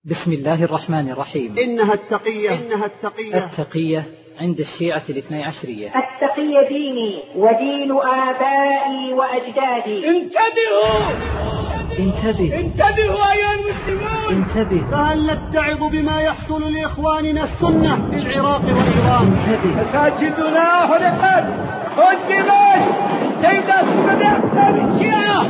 بسم الله الرحمن الرحيم. إنها التقية. التقية عند الشيعة الاثني عشرية. التقية ديني ودين آبائي وأجدادي. انتبهوا أيها المسلمون، انتبه. فهل نتعظ بما يحصل لإخواننا السنة في العراق وإيران؟ انتبه. مساجدنا حرقت، هدمت، سيدة سبدأ الشيعة.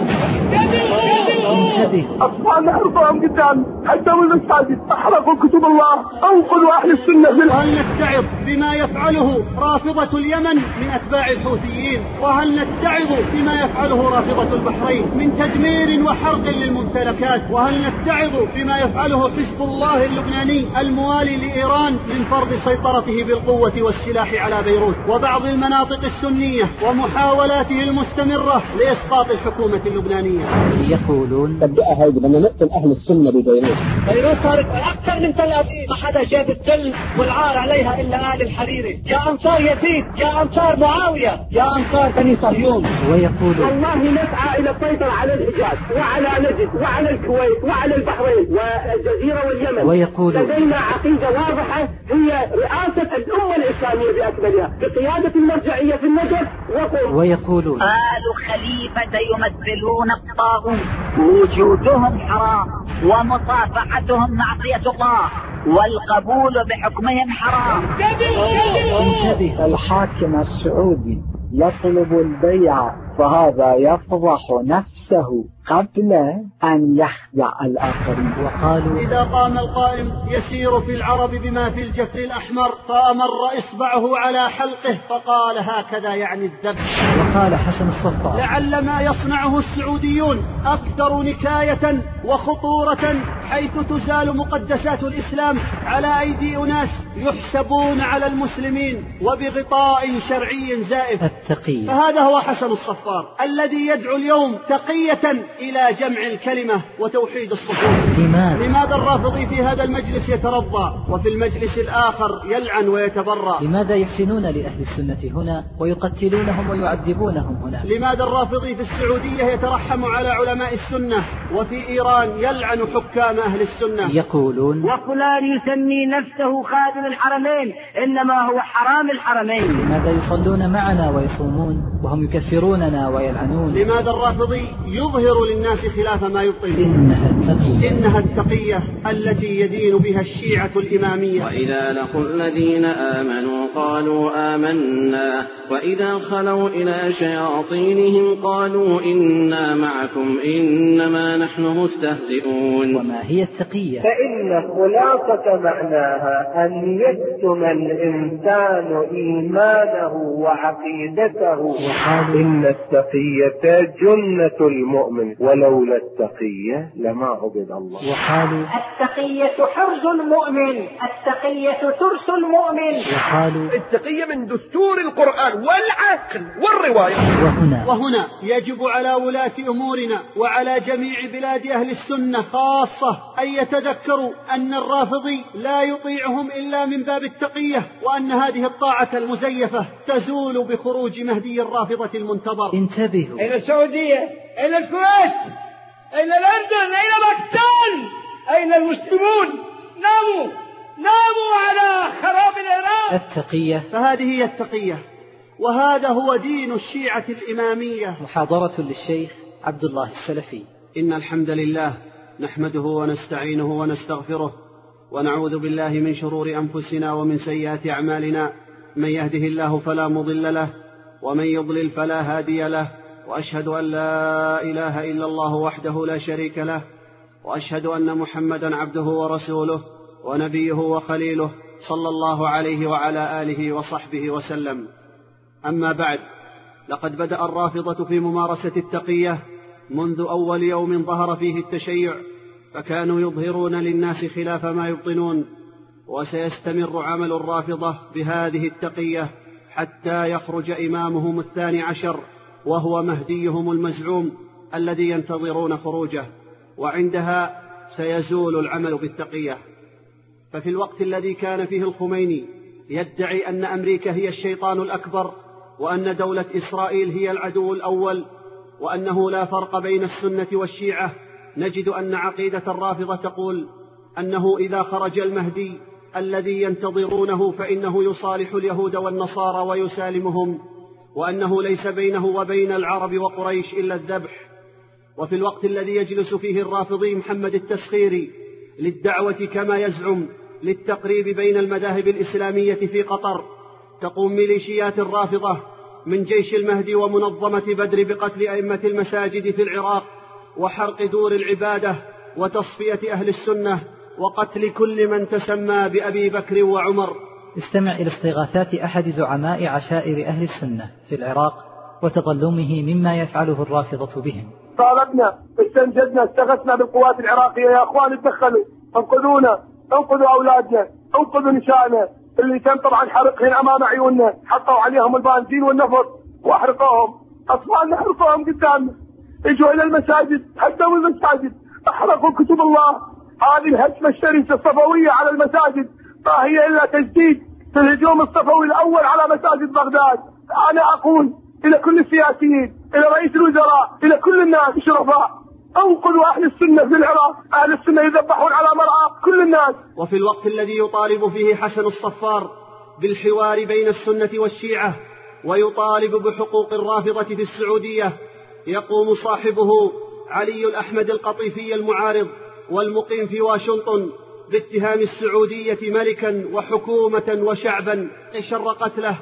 انتبه. أطفالنا أربعهم قدام هدموا المساجد، أحرقوا كتب الله، أنقذوا أهل السنة. وهل نتعظ بما يفعله رافضة اليمن من أتباع الحوثيين؟ وهل نتعظ بما يفعله رافضة البحرين من تدمير وحرق للممتلكات؟ وهل نتعظ بما يفعله حزب الله اللبناني الموالي لإيران من فرض سيطرته بالقوة والسلاح على بيروت وبعض المناطق السنية ومحاولاته المستمرة لإسقاط الحكومة اللبنانية؟ يقولون تبدأ هيدي بدنا نقتل أهل السنة ببيروت. بيروت صارت أكثر من تل أبيب، ما حدا جاب التل والعار عليها إلا آل الحريري. يا أنصار يزيد، يا أنصار معاوية، يا أنصار بني صهيون. ويقولون والله نسعى إلى السيطرة على الحجاز وعلى نجد وعلى الكويت وعلى البحرين والجزيرة واليمن. ويقولون لدينا عقيدة واضحة هي رئاسة الأمة الإسلامية بأكملها بقيادة المرجعية في النجف. ويقولون آل خليفة يمثلون الطاغوت، وجودهم حرام ومصافحتهم معصية الله والقبول بحكمهم حرام. انتبه. الحاكم السعودي يطلب البيع، فهذا يفضح نفسه قبل أن يخدع الآخرين. وقالوا إذا قام القائم يسير في العرب بما في الجفر الأحمر فأمر إصبعه على حلقه فقال هكذا يعني الذبح. وقال حسن الصفار لعل ما يصنعه السعوديون أكثر نكاية وخطورة، حيث تزال مقدسات الإسلام على أيدي أناس يحسبون على المسلمين وبغطاء شرعي زائف. التقية. فهذا هو حسن الصفار الذي يدعو اليوم تقية إلى جمع الكلمة وتوحيد الصفوف. لماذا الرافضي في هذا المجلس يترضى وفي المجلس الآخر يلعن ويتبرأ؟ لماذا يحسنون لأهل السنة هنا ويقتلونهم ويعذبونهم هنا؟ لماذا الرافضي في السعودية يترحم على علماء السنة وفي إيران يلعن حكام أهل السنة؟ يقولون وفلان يسمي نفسه خادم الحرمين إنما هو حرام الحرمين. لماذا يصلون معنا ويصومون وهم يكفروننا ويلعنون؟ لماذا الرافضي يظهر للناس خلاف ما يبطل؟ إنها التقية التي يدين بها الشيعة الإمامية. وإذا لقوا الذين آمنوا قالوا آمنا وإذا خلوا إلى شياطينهم قالوا إنا معكم إنما نحن مستهزئون. وما هي التقية؟ فإن خلاصة معناها أن يكتم الإنسان إيمانه وعقيدته. إن التقية جنة المؤمن ولولا التقية لما عبد الله. وقالوا التقية حرز المؤمن، التقية ترس المؤمن. وقالوا التقية من دستور القرآن والعقل والرواية. وهنا يجب على ولاة أمورنا وعلى جميع بلاد أهل السنة خاصة أن يتذكروا أن الرافضي لا يطيعهم إلا من باب التقية، وأن هذه الطاعة المزيفة تزول بخروج مهدي الرافضة المنتظر. انتبهوا. أين السعودية؟ أين الكويت؟ أين الأردن؟ أين باكستان؟ أين المسلمون؟ ناموا على خراب العراق. التقية. فهذه هي التقية، وهذا هو دين الشيعة الإمامية. محاضرة للشيخ عبد الله السلفي. إن الحمد لله نحمده ونستعينه ونستغفره ونعوذ بالله من شرور أنفسنا ومن سيئات أعمالنا. من يهده الله فلا مضل له ومن يضلل فلا هادي له، وأشهد أن لا إله إلا الله وحده لا شريك له، وأشهد أن محمدا عبده ورسوله ونبيه وخليله صلى الله عليه وعلى آله وصحبه وسلم. أما بعد، لقد بدأ الرافضة في ممارسة التقية منذ أول يوم ظهر فيه التشيع، فكانوا يظهرون للناس خلاف ما يبطنون، وسيستمر عمل الرافضة بهذه التقية حتى يخرج إمامهم الثاني عشر وهو مهديهم المزعوم الذي ينتظرون خروجه، وعندها سيزول العمل بالتقية. ففي الوقت الذي كان فيه الخميني يدعي أن أمريكا هي الشيطان الأكبر وأن دولة إسرائيل هي العدو الأول وأنه لا فرق بين السنة والشيعة، نجد أن عقيدة الرافضة تقول أنه إذا خرج المهدي الذي ينتظرونه فإنه يصالح اليهود والنصارى ويسالمهم، وأنه ليس بينه وبين العرب وقريش إلا الذبح. وفي الوقت الذي يجلس فيه الرافضي محمد التسخيري للدعوة كما يزعم للتقريب بين المذاهب الإسلامية في قطر، تقوم ميليشيات الرافضة من جيش المهدي ومنظمة بدر بقتل أئمة المساجد في العراق وحرق دور العبادة وتصفية أهل السنة وقتل كل من تسمى بأبي بكر وعمر. استمع إلى استغاثات أحد زعماء عشائر أهل السنة في العراق وتظلمه مما يفعله الرافضة بهم. طالبنا، استنجدنا، استغثنا بالقوات العراقية، يا أخوان اتدخلوا، انقذونا، انقذوا أولادنا، انقذوا نسائنا اللي كان طبعا حرقهم أمام عيوننا، حطوا عليهم البنزين والنفط وأحرقوهم، أطفالنا حرقوهم قدامنا، اجوا إلى المساجد، هدموا المساجد، أحرقوا كتب الله. هذه الهجمة الشرسة الصفوية على المساجد ما هي إلا تجديد في الهجوم الصفوي الأول على مساجد بغداد. أنا أقول إلى كل السياسيين، إلى رئيس الوزراء، إلى كل الناس الشرفاء، انقذوا أهل السنة في العراق، أهل السنة يذبحون على مرأى كل الناس. وفي الوقت الذي يطالب فيه حسن الصفار بالحوار بين السنة والشيعة ويطالب بحقوق الرافضة في السعودية، يقوم صاحبه علي الأحمد القطيفي المعارض والمقيم في واشنطن باتهام السعودية ملكا وحكومة وشعبا شر قتله،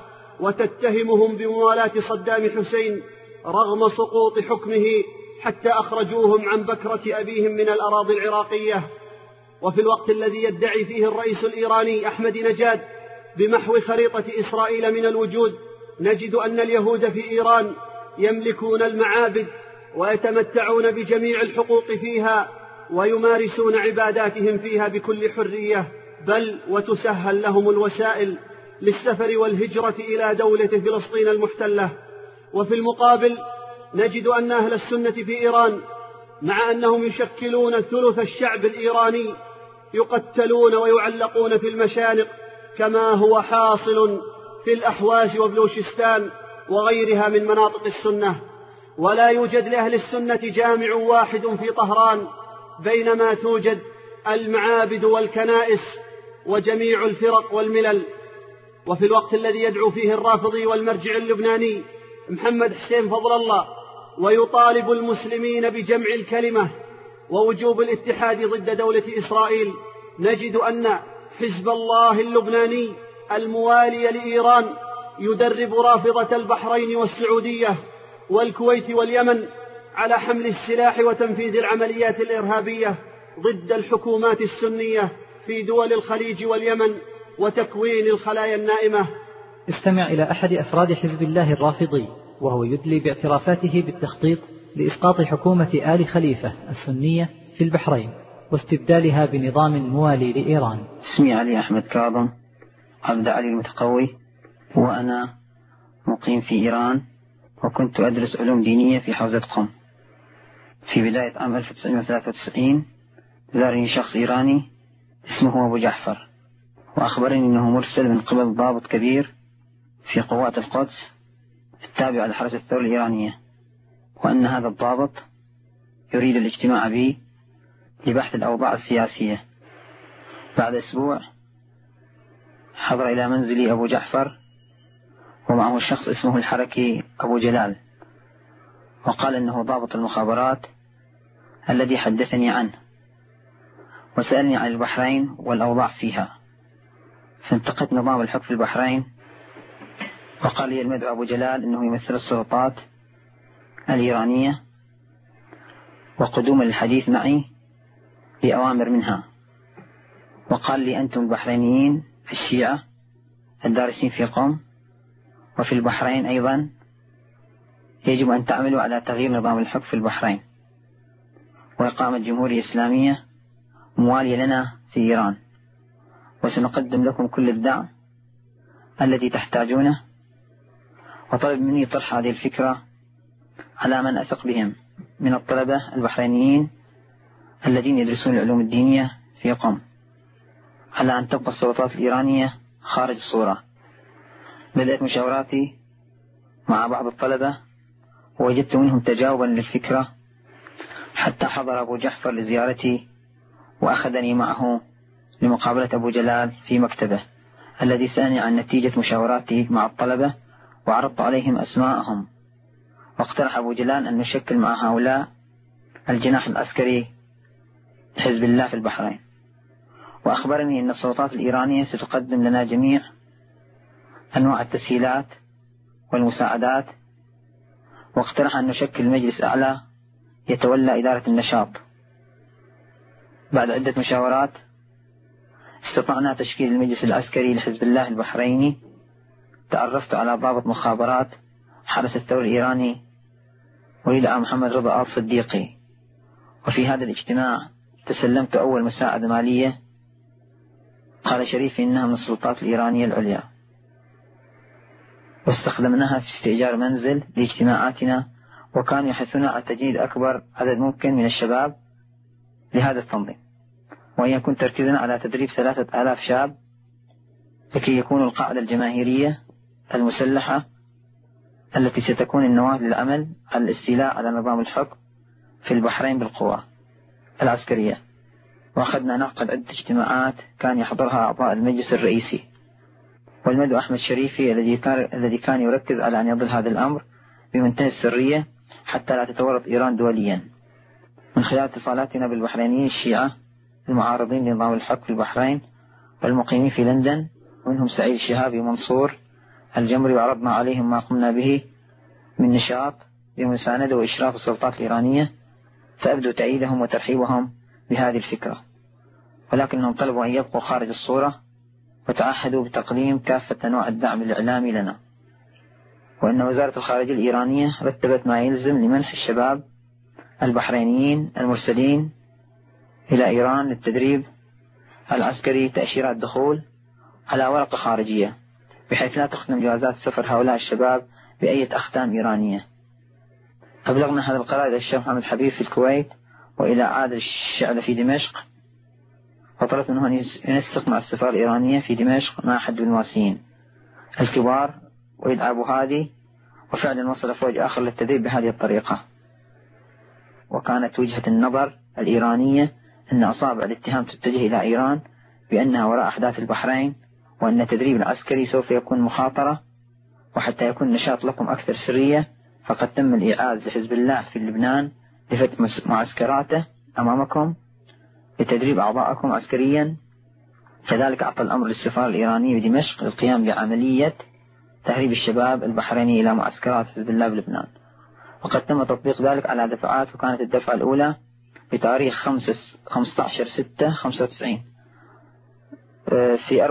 وتتهمهم بموالاة صدام حسين رغم سقوط حكمه حتى أخرجوهم عن بكرة أبيهم من الأراضي العراقية. وفي الوقت الذي يدعي فيه الرئيس الإيراني أحمد نجاد بمحو خريطة إسرائيل من الوجود، نجد أن اليهود في إيران يملكون المعابد ويتمتعون بجميع الحقوق فيها ويمارسون عباداتهم فيها بكل حرية، بل وتسهل لهم الوسائل للسفر والهجرة إلى دولة فلسطين المحتلة. وفي المقابل نجد أن أهل السنة في إيران مع أنهم يشكلون ثلث الشعب الإيراني يقتلون ويعلقون في المشانق كما هو حاصل في الأحواز وبلوشستان وغيرها من مناطق السنة، ولا يوجد لأهل السنة جامع واحد في طهران، بينما توجد المعابد والكنائس وجميع الفرق والملل. وفي الوقت الذي يدعو فيه الرافضي والمرجع اللبناني محمد حسين فضل الله ويطالب المسلمين بجمع الكلمة ووجوب الاتحاد ضد دولة إسرائيل، نجد أن حزب الله اللبناني الموالي لإيران يدرب رافضة البحرين والسعودية والكويت واليمن على حمل السلاح وتنفيذ العمليات الإرهابية ضد الحكومات السنية في دول الخليج واليمن وتكوين الخلايا النائمة. استمع إلى أحد أفراد حزب الله الرافضي وهو يدلي باعترافاته بالتخطيط لإسقاط حكومة آل خليفة السنية في البحرين واستبدالها بنظام موالي لإيران. اسمي علي أحمد كاظم عبد علي المتقوي، وأنا مقيم في إيران، وكنت أدرس علوم دينية في حوزة قم. في بداية عام 1993 زارني شخص إيراني اسمه أبو جعفر، وأخبرني أنه مرسل من قبل ضابط كبير في قوات القدس التابعة لحرس الثورة الإيرانية، وأن هذا الضابط يريد الاجتماع بي لبحث الأوضاع السياسية. بعد أسبوع حضر إلى منزلي أبو جعفر ومعه شخص اسمه الحركي أبو جلال، وقال إنه ضابط المخابرات الذي حدثني عنه، وسألني عن البحرين والأوضاع فيها. فانتقدت نظام الحكم في البحرين، وقال لي المدعو أبو جلال إنه يمثل السلطات الإيرانية وقدوم الحديث معي لأوامر منها، وقال لي أنتم البحرينيين الشيعة الدارسين في قم وفي البحرين أيضا يجب أن تعملوا على تغيير نظام الحكم في البحرين وإقامة جمهورية إسلامية موالية لنا في إيران، وسنقدم لكم كل الدعم الذي تحتاجونه. وطلب مني طرح هذه الفكرة على من أثق بهم من الطلبة البحرينيين الذين يدرسون العلوم الدينية في قم، على أن تبقى السلطات الإيرانية خارج الصورة. بدأت مشاوراتي مع بعض الطلبة ووجدت منهم تجاوبا للفكرة، حتى حضر أبو جعفر لزيارتي وأخذني معه لمقابلة أبو جلال في مكتبه الذي سألني عن نتيجة مشاوراتي مع الطلبة، وعرضت عليهم أسماءهم، واقترح أبو جلال أن نشكل مع هؤلاء الجناح العسكري حزب الله في البحرين. وأخبرني أن السلطات الإيرانية ستقدم لنا جميع أنواع التسهيلات والمساعدات، واقترح أن نشكل مجلس أعلى يتولى إدارة النشاط. بعد عدة مشاورات استطعنا تشكيل المجلس العسكري لحزب الله البحريني. تعرفت على ضابط مخابرات حرس الثورة الإيراني ويدعى محمد رضا آل صديقي، وفي هذا الاجتماع تسلمت أول مساعدة مالية قال شريفي إنها من السلطات الإيرانية العليا، واستخدمناها في استئجار منزل لاجتماعاتنا، وكانوا يحثون على تجنيد أكبر عدد ممكن من الشباب لهذا التنظيم، وأن يكون تركيزنا على تدريب 3000 شاب لكي يكونوا القاعدة الجماهيرية المسلحة التي ستكون النواة للعمل على الاستيلاء على نظام الحكم في البحرين بالقوى العسكرية. وأخذنا نعقد عدة اجتماعات كان يحضرها أعضاء المجلس الرئيسي، والمدعو أحمد شريفي الذي كان يركز على أن يظل هذا الأمر بمنتهى السرية حتى لا تتورط إيران دوليا. من خلال اتصالاتنا بالبحرينيين الشيعة المعارضين لنظام الحكم في البحرين والمقيمين في لندن، ومنهم سعيد الشهابي ومنصور الجمري، وعرضنا عليهم ما قمنا به من نشاط بمساندة وإشراف السلطات الإيرانية، فأبدوا تأييدهم وترحيبهم بهذه الفكرة، ولكنهم طلبوا أن يبقوا خارج الصورة، وتعهدوا بتقديم كافة أنواع الدعم الإعلامي لنا، وأن وزارة الخارجية الإيرانية رتبت ما يلزم لمنح الشباب البحرينيين المرسلين إلى إيران للتدريب العسكري تأشيرات دخول على ورقة خارجية، بحيث لا تختم جوازات سفر هؤلاء الشباب بأية أختام إيرانية. أبلغنا هذا القرار إلى الشيخ محمد حبيب في الكويت وإلى عادل الشعلة في دمشق، وطلبت منه أن ينسق مع السفارة الإيرانية في دمشق مع أحد الدبلوماسيين الكبار ويدعى أبو هادي، وفعلا وصل فوج آخر للتدريب بهذه الطريقة. وكانت وجهة النظر الإيرانية أن أصابع الاتهام تتجه إلى إيران بأنها وراء أحداث البحرين، وأن التدريب العسكري سوف يكون مخاطرة، وحتى يكون النشاط لكم أكثر سرية فقد تم الإعاز لحزب الله في لبنان لفتح معسكراته أمامكم لتدريب أعضاءكم عسكريا. كذلك أعطى الأمر للسفارة الإيرانية بدمشق للقيام بعملية تهريب الشباب البحريني إلى معسكرات حزب الله بلبنان، وقد تم تطبيق ذلك على دفعات، وكانت الدفعة الأولى بتاريخ 15/6/95 في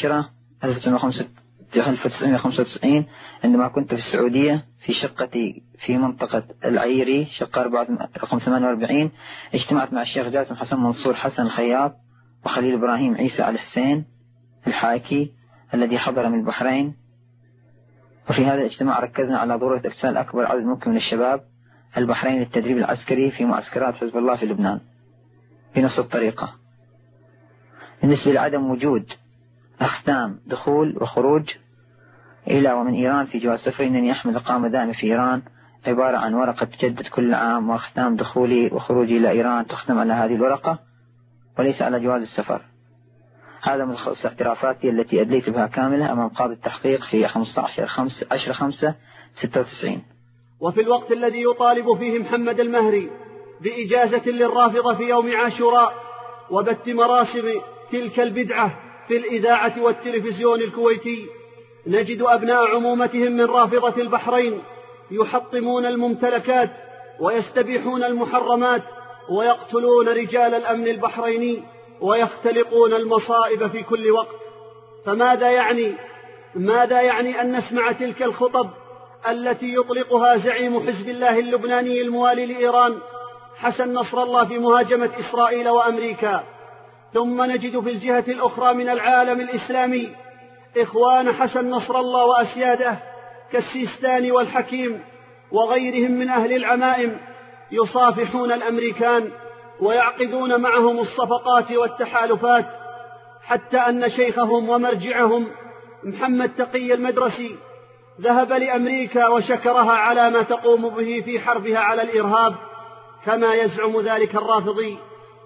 4/10/1995 عندما كنت في السعودية في شقتي في منطقة العيري شقة رقم 48. اجتمعت مع الشيخ جاسم حسن منصور حسن الخياط وخليل إبراهيم عيسى على الحسين الحاكي الذي حضر من البحرين، وفي هذا الاجتماع ركزنا على ضرورة إرسال أكبر عدد ممكن من الشباب البحرين للتدريب العسكري في معسكرات حزب الله في لبنان بنفس الطريقة. بالنسبة لعدم وجود أختام دخول وخروج إلى ومن إيران في جواز سفري، أنني أحمل إقامة دائمة في إيران عبارة عن ورقة تجدد كل عام، وأختام دخولي وخروجي إلى إيران تختم على هذه الورقة وليس على جواز السفر. هذا من خصوص اعترافاتي التي أدليت بها كاملة أمام قاضي التحقيق في 15/10/96. وفي الوقت الذي يطالب فيه محمد المهري بإجازة للرافضة في يوم عاشوراء وبث مراسم تلك البدعة في الإذاعة والتلفزيون الكويتي، نجد أبناء عمومتهم من رافضة البحرين يحطمون الممتلكات ويستبيحون المحرمات ويقتلون رجال الأمن البحريني ويختلقون المصائب في كل وقت. ماذا يعني أن نسمع تلك الخطب التي يطلقها زعيم حزب الله اللبناني الموالي لإيران حسن نصر الله في مهاجمة إسرائيل وأمريكا، ثم نجد في الجهة الأخرى من العالم الإسلامي إخوان حسن نصر الله وأسياده كالسيستاني والحكيم وغيرهم من أهل العمائم يصافحون الأمريكان ويعقدون معهم الصفقات والتحالفات، حتى أن شيخهم ومرجعهم محمد تقي المدرسي ذهب لأمريكا وشكرها على ما تقوم به في حربها على الإرهاب كما يزعم ذلك الرافضي.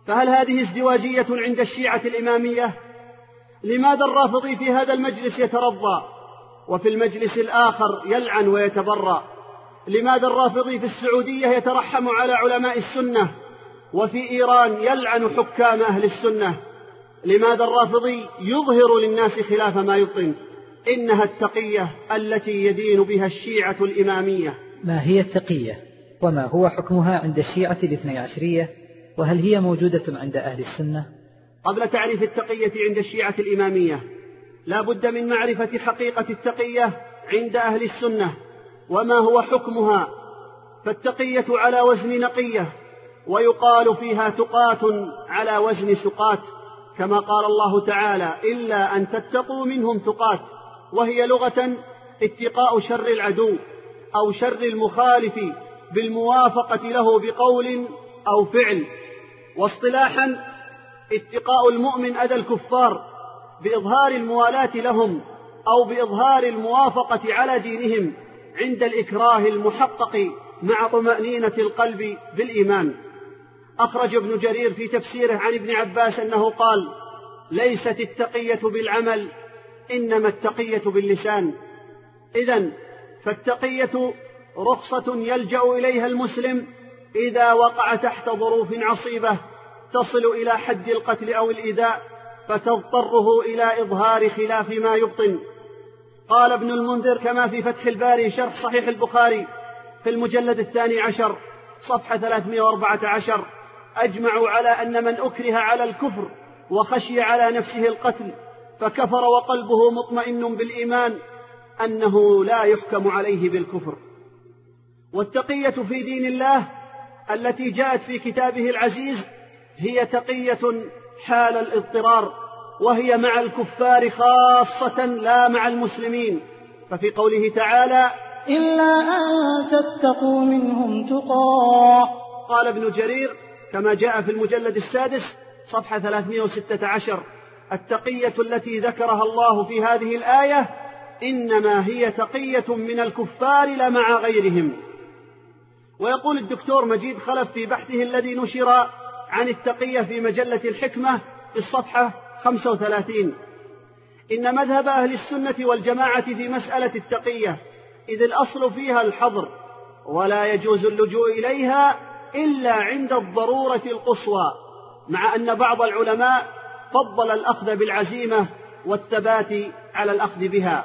فهل هذه ازدواجية عند الشيعة الإمامية؟ لماذا الرافضي في هذا المجلس يترضى وفي المجلس الآخر يلعن ويتبرأ؟ لماذا الرافضي في السعودية يترحم على علماء السنة وفي إيران يلعن حكام أهل السنة؟ لماذا الرافضي يظهر للناس خلاف ما يبطن؟ إنها التقية التي يدين بها الشيعة الإمامية. ما هي التقية؟ وما هو حكمها عند الشيعة الاثني عشرية؟ وهل هي موجودة عند أهل السنة؟ قبل تعريف التقية عند الشيعة الإمامية لا بد من معرفة حقيقة التقية عند أهل السنة وما هو حكمها. فالتقية على وزن نقية، ويقال فيها تقات على وزن سقات، كما قال الله تعالى: إلا أن تتقوا منهم تقات، وهي لغة اتقاء شر العدو أو شر المخالف بالموافقة له بقول أو فعل، واصطلاحا اتقاء المؤمن أذى الكفار بإظهار الموالاة لهم أو بإظهار الموافقة على دينهم عند الإكراه المحقق مع طمأنينة القلب بالإيمان. أخرج ابن جرير في تفسيره عن ابن عباس أنه قال: ليست التقية بالعمل، إنما التقية باللسان. إذن فالتقية رخصة يلجأ إليها المسلم إذا وقع تحت ظروف عصيبة تصل إلى حد القتل أو الإيذاء، فتضطره إلى إظهار خلاف ما يبطن. قال ابن المنذر كما في فتح الباري شرح صحيح البخاري في المجلد 12 صفحة 314: أجمعوا على أن من أكره على الكفر وخشي على نفسه القتل فكفر وقلبه مطمئن بالإيمان أنه لا يحكم عليه بالكفر. والتقية في دين الله التي جاءت في كتابه العزيز هي تقية حال الاضطرار، وهي مع الكفار خاصة لا مع المسلمين. ففي قوله تعالى: إلا أن تتقوا منهم تقاه، قال ابن جرير كما جاء في المجلد 6 صفحة 316: التقية التي ذكرها الله في هذه الآية إنما هي تقية من الكفار لا مع غيرهم. ويقول الدكتور مجيد خلف في بحثه الذي نشر عن التقية في مجلة الحكمة في الصفحة 35: إن مذهب أهل السنة والجماعة في مسألة التقية إذ الأصل فيها الحظر، ولا يجوز اللجوء إليها إلا عند الضرورة القصوى، مع أن بعض العلماء فضل الأخذ بالعزيمة والثبات على الأخذ بها.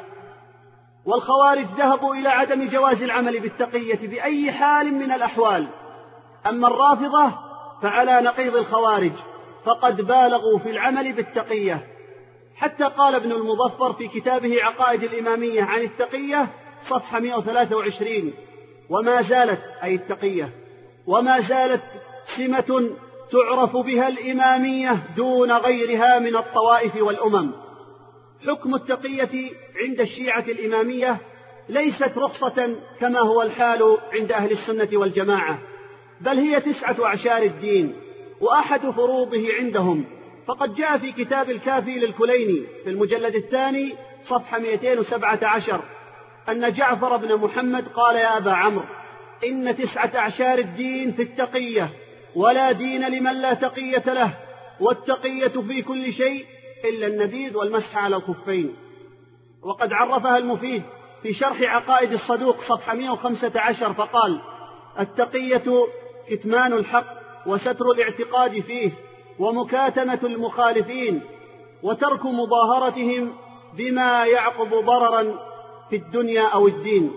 والخوارج ذهبوا إلى عدم جواز العمل بالتقية بأي حال من الأحوال. أما الرافضة فعلى نقيض الخوارج، فقد بالغوا في العمل بالتقية، حتى قال ابن المظفر في كتابه عقائد الإمامية عن التقية صفحة 123: وما زالت أي التقية وما زالت سمة تعرف بها الإمامية دون غيرها من الطوائف والأمم. حكم التقية عند الشيعة الإمامية ليست رخصة كما هو الحال عند أهل السنة والجماعة، بل هي 9 أعشار الدين وأحد فروضه عندهم. فقد جاء في كتاب الكافي للكليني في المجلد 2 صفحة 217 أن جعفر بن محمد قال: يا أبا عمرو، إن 9 أعشار الدين في التقية، ولا دين لمن لا تقية له، والتقية في كل شيء إلا النبيذ والمسح على الخفين. وقد عرفها المفيد في شرح عقائد الصدوق صفحة 115 فقال: التقية كتمان الحق وستر الاعتقاد فيه ومكاتمة المخالفين وترك مظاهرتهم بما يعقب ضررا في الدنيا أو الدين.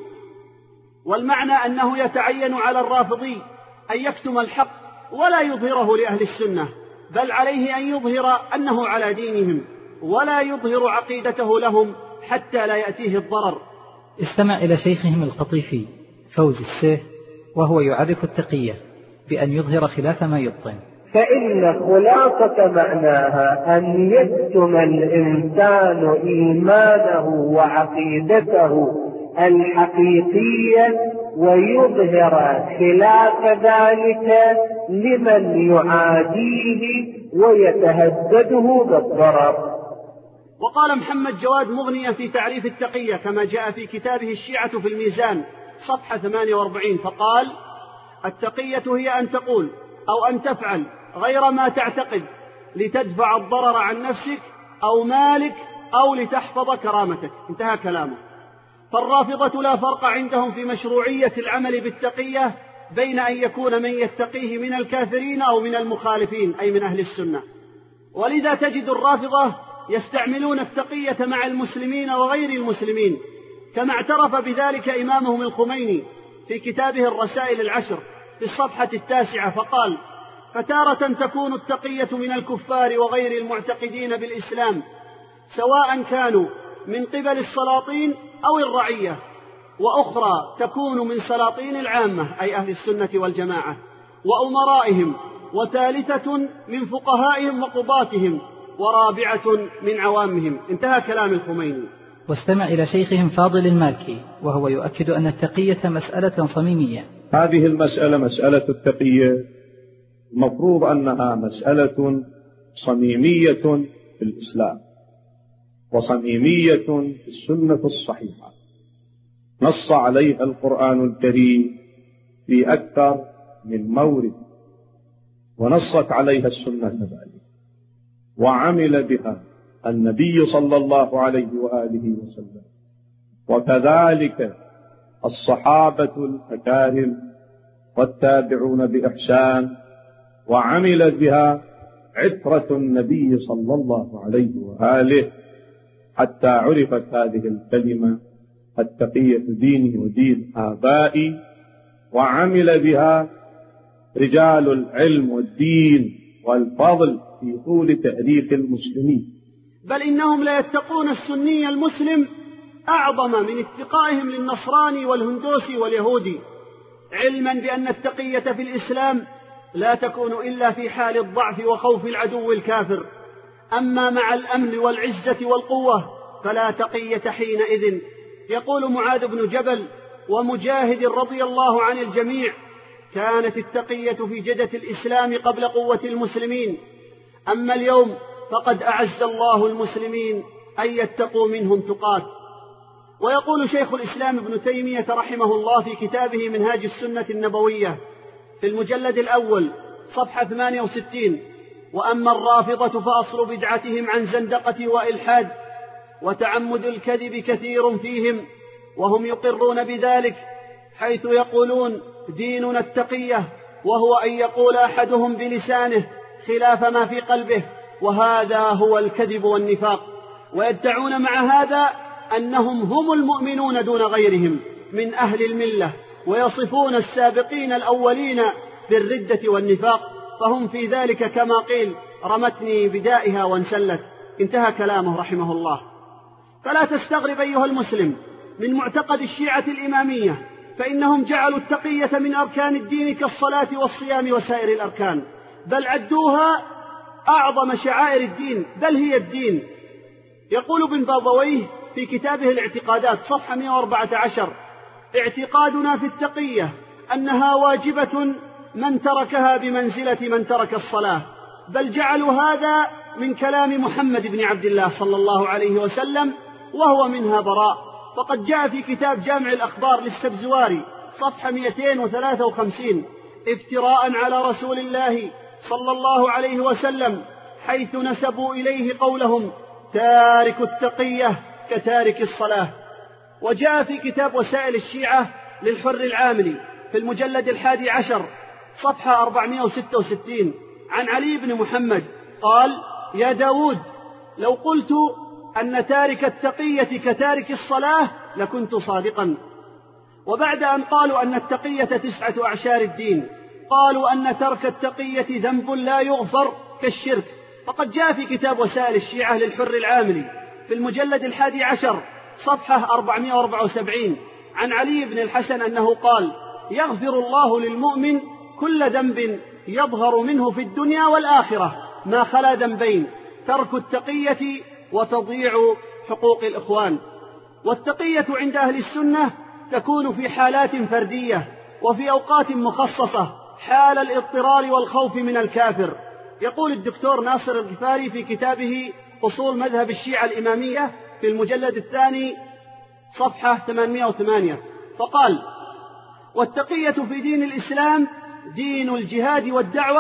والمعنى أنه يتعين على الرافضي أن يكتم الحق ولا يظهره لأهل السنة، بل عليه أن يظهر أنه على دينهم ولا يظهر عقيدته لهم حتى لا يأتيه الضرر. استمع إلى شيخهم القطيفي فوزي السيف وهو يعرف التقية بأن يظهر خلاف ما يبطن. فإن خلاصة معناها أن يكتم الإنسان إيمانه وعقيدته الحقيقية ويظهر خلاف ذلك لمن يعاديه ويتهدده بالضرر. وقال محمد جواد مغنية في تعريف التقية كما جاء في كتابه الشيعة في الميزان صفحة 48 فقال: التقية هي أن تقول أو أن تفعل غير ما تعتقد لتدفع الضرر عن نفسك أو مالك أو لتحفظ كرامتك. انتهى كلامه. فالرافضة لا فرق عندهم في مشروعية العمل بالتقية بين أن يكون من يتقيه من الكافرين أو من المخالفين أي من أهل السنة. ولذا تجد الرافضة يستعملون التقية مع المسلمين وغير المسلمين، كما اعترف بذلك إمامهم الخميني في كتابه الرسائل العشر في الصفحة 9، فقال: فتارة تكون التقية من الكفار وغير المعتقدين بالإسلام، سواء كانوا من قبل السلاطين أو الرعية، وأخرى تكون من سلاطين العامة أي أهل السنة والجماعة وأمرائهم، وثالثة من فقهائهم وقضاتهم، ورابعة من عوامهم. انتهى كلام الخميني. واستمع إلى شيخهم فاضل المالكي وهو يؤكد أن التقية مسألة صميمية. هذه المسألة مسألة التقية المفروض أنها مسألة صميمية في الإسلام وصميمية في السنة الصحيحة، نص عليها القرآن الكريم في أكثر من مورد، ونصت عليها السنة كذلك، وعمل بها النبي صلى الله عليه وآله وسلم، وكذلك الصحابة الأكارم والتابعون بإحسان، وعمل بها عترة النبي صلى الله عليه وآله، حتى عرفت هذه الكلمة التقية ديني ودين آبائي، وعمل بها رجال العلم والدين والفضل في طول تاريخ المسلمين. بل إنهم لا يتقون السني المسلم أعظم من اتقائهم للنصراني والهندوسي واليهودي، علما بأن التقية في الإسلام لا تكون إلا في حال الضعف وخوف العدو الكافر، أما مع الأمن والعزة والقوة فلا تقية حينئذ. يقول معاذ بن جبل ومجاهد رضي الله عن الجميع: كانت التقية في جدة الإسلام قبل قوة المسلمين، أما اليوم فقد أعز الله المسلمين أن يتقوا منهم تقات. ويقول شيخ الإسلام ابن تيمية رحمه الله في كتابه منهاج السنة النبوية في المجلد الأول صفحة 68: وأما الرافضة فأصل بدعتهم عن زندقة وإلحاد وتعمد الكذب كثير فيهم، وهم يقرون بذلك، حيث يقولون ديننا التقية، وهو أن يقول أحدهم بلسانه خلاف ما في قلبه، وهذا هو الكذب والنفاق. ويدعون مع هذا أنهم هم المؤمنون دون غيرهم من أهل الملة، ويصفون السابقين الأولين بالردة والنفاق، فهم في ذلك كما قيل: رمتني بدائها وانسلت. انتهى كلامه رحمه الله. فلا تستغرب أيها المسلم من معتقد الشيعة الإمامية، فإنهم جعلوا التقية من أركان الدين كالصلاة والصيام وسائر الأركان، بل عدوها أعظم شعائر الدين، بل هي الدين. يقول ابن بابويه في كتابه الاعتقادات صفحة 114: اعتقادنا في التقية أنها واجبة من تركها بمنزلة من ترك الصلاة، بل جعلوا هذا من كلام محمد بن عبد الله صلى الله عليه وسلم، وهو منها براء. فقد جاء في كتاب جامع الأخبار للسبزواري صفحة 253 افتراء على رسول الله صلى الله عليه وسلم، حيث نسبوا إليه قولهم: تارك التقية كتارك الصلاة. وجاء في كتاب وسائل الشيعة للحر العاملي في المجلد 11 صفحة 466 عن علي بن محمد قال: يا داود، لو قلت أن تارك التقية كتارك الصلاة لكنت صادقا. وبعد أن قالوا أن التقية 9 أعشار الدين، قالوا أن ترك التقية ذنب لا يغفر كالشرك. فقد جاء في كتاب وسائل الشيعة للحر العاملي في المجلد 11 صفحة 474 عن علي بن الحسن أنه قال: يغفر الله للمؤمن كل ذنب يظهر منه في الدنيا والآخرة ما خلا ذنبين: ترك التقية وتضييع حقوق الإخوان. والتقية عند أهل السنة تكون في حالات فردية وفي أوقات مخصصة، حال الاضطرار والخوف من الكافر. يقول الدكتور ناصر الغفاري في كتابه أصول مذهب الشيعة الإمامية في المجلد 2 صفحة 808 فقال: والتقية في دين الإسلام دين الجهاد والدعوة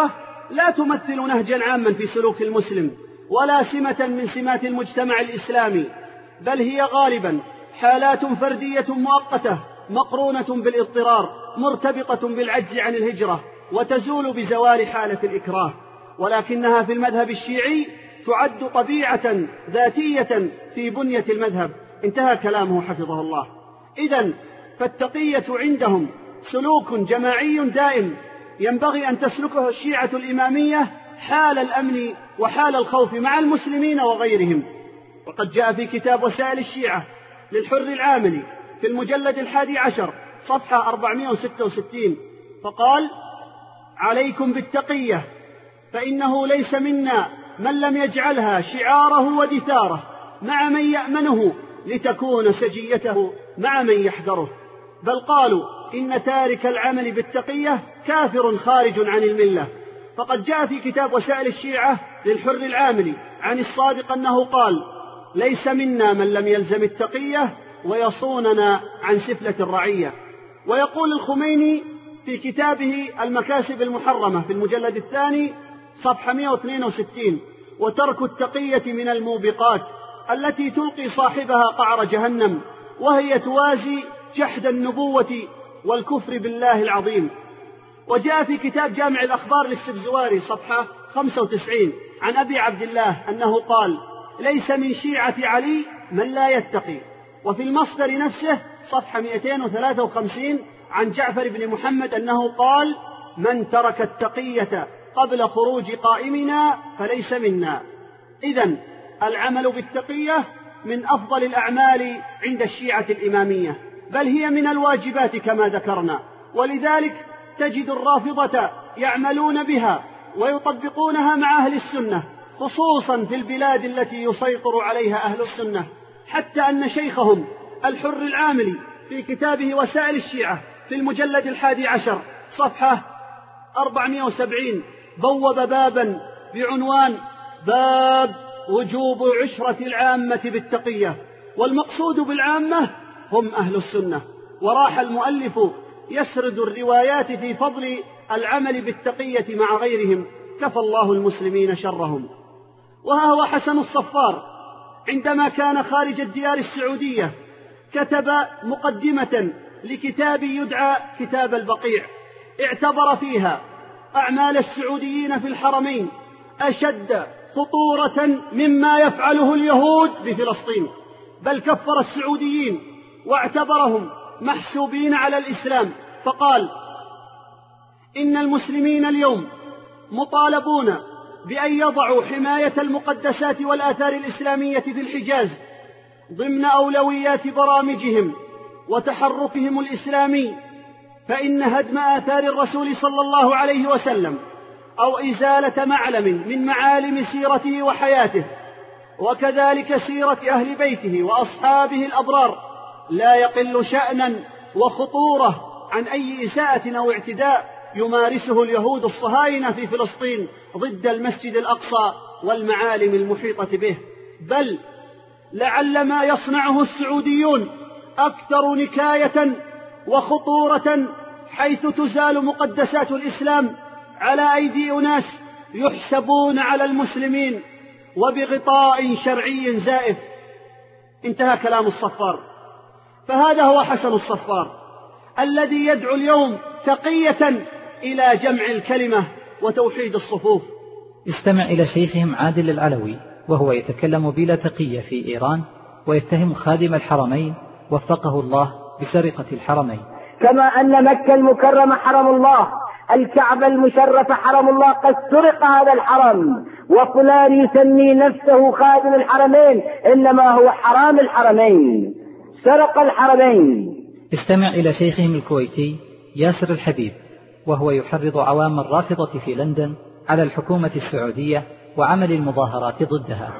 لا تمثل نهجا عاما في سلوك المسلم ولا سمة من سمات المجتمع الإسلامي، بل هي غالبا حالات فردية مؤقتة مقرونة بالاضطرار مرتبطة بالعجز عن الهجرة وتزول بزوال حالة الإكراه، ولكنها في المذهب الشيعي تعد طبيعة ذاتية في بنية المذهب. انتهى كلامه حفظه الله. إذن فالتقية عندهم سلوك جماعي دائم ينبغي أن تسلكه الشيعة الإمامية حال الأمن وحال الخوف مع المسلمين وغيرهم. وقد جاء في كتاب وسائل الشيعة للحر العاملي في المجلد 11 صفحة 466 فقال: عليكم بالتقية، فإنه ليس منا من لم يجعلها شعاره ودثاره مع من يأمنه لتكون سجيته مع من يحذره، بل قالوا إن تارك العمل بالتقية كافر خارج عن الملة. فقد جاء في كتاب وسائل الشيعة للحر العاملي عن الصادق أنه قال: ليس منا من لم يلزم التقية ويصوننا عن سفلة الرعية. ويقول الخميني في كتابه المكاسب المحرمة في المجلد 2 صفحة 162: وترك التقية من الموبقات التي تلقي صاحبها قعر جهنم، وهي توازي جحد النبوة والكفر بالله العظيم. وجاء في كتاب جامع الأخبار للسبزواري صفحة 95 عن أبي عبد الله أنه قال: ليس من شيعة علي من لا يتقي. وفي المصدر نفسه صفحة 253 عن جعفر بن محمد أنه قال: من ترك التقية قبل خروج قائمنا فليس منا. إذن العمل بالتقية من أفضل الأعمال عند الشيعة الإمامية، بل هي من الواجبات كما ذكرنا، ولذلك تجد الرافضة يعملون بها ويطبقونها مع أهل السنة، خصوصا في البلاد التي يسيطر عليها أهل السنة، حتى أن شيخهم الحر العاملي في كتابه وسائل الشيعة في المجلد 11 صفحة 470 بوب بابا بعنوان: باب وجوب عشرة العامة بالتقية، والمقصود بالعامة هم أهل السنة. وراح المؤلف يسرد الروايات في فضل العمل بالتقية مع غيرهم، كفى الله المسلمين شرهم. وها هو حسن الصفار عندما كان خارج الديار السعودية كتب مقدمة لكتاب يدعى كتاب البقيع، اعتبر فيها أعمال السعوديين في الحرمين أشد خطورة مما يفعله اليهود بفلسطين، بل كفر السعوديين واعتبرهم محسوبين على الإسلام، فقال: إن المسلمين اليوم مطالبون بأن يضعوا حماية المقدسات والآثار الإسلامية في الحجاز ضمن أولويات برامجهم وتحركهم الإسلامي، فإن هدم آثار الرسول صلى الله عليه وسلم أو إزالة معلم من معالم سيرته وحياته وكذلك سيرة أهل بيته وأصحابه الأبرار لا يقل شأنا وخطورة عن أي إساءة أو اعتداء يمارسه اليهود الصهاينة في فلسطين ضد المسجد الأقصى والمعالم المحيطة به، بل لعل ما يصنعه السعوديون أكثر نكاية وخطورة، حيث تزال مقدسات الإسلام على أيدي أناس يحسبون على المسلمين وبغطاء شرعي زائف. انتهى كلام الصفار. فهذا هو حسن الصفار الذي يدعو اليوم تقية إلى جمع الكلمة وتوحيد الصفوف. استمع إلى شيخهم عادل العلوي وهو يتكلم بلا تقية في إيران ويتهم خادم الحرمين وفقه الله بسرقة الحرمين. كما أن مكة المكرمة حرم الله، الكعبة المشرفة حرم الله، قد سرق هذا الحرم، وفلان يسمي نفسه خادم الحرمين، إنما هو حرام الحرمين، سرق الحرمين. استمع إلى شيخهم الكويتي ياسر الحبيب وهو يحرض عوام الرافضة في لندن على الحكومة السعودية وعمل المظاهرات ضدها.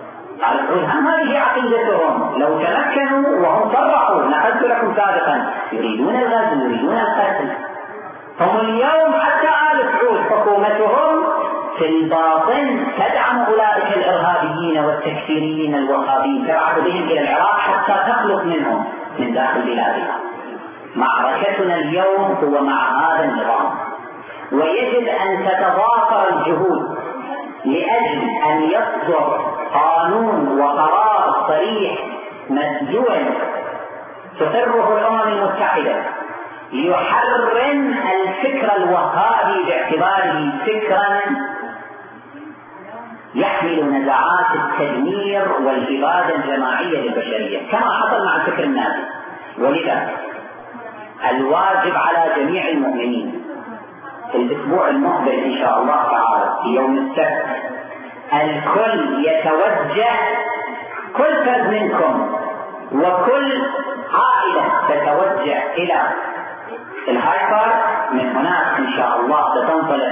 هذه عقيدتهم، لو تمكنوا وهم صرحوا، نقلت لكم سابقا، يريدون الغزو يريدون القتل. هم اليوم حتى آل سعود حكومتهم في الباطن تدعم أولئك الإرهابيين والتكفيريين الوهابيين، تبعث بهم إلى العراق حتى تخلق منهم من داخل بلادها. معركتنا اليوم هو مع هذا النظام. ويجب أن تتضافر الجهود لأجل أن يصدر قانون وقرار صريح مسجول تقره الأمم المتحدة يحرم الفكر الوهابي باعتباره فكرا يحمل نزعات التدمير والإبادة الجماعية للبشرية كما حصل مع الفكر النازي. ولذا الواجب على جميع المؤمنين في الأسبوع المقبل إن شاء الله تعالى في يوم السبت الكل يتوجه، كل فرد منكم وكل عائلة تتوجه إلى الهايبر. من هناك إن شاء الله ستنطلق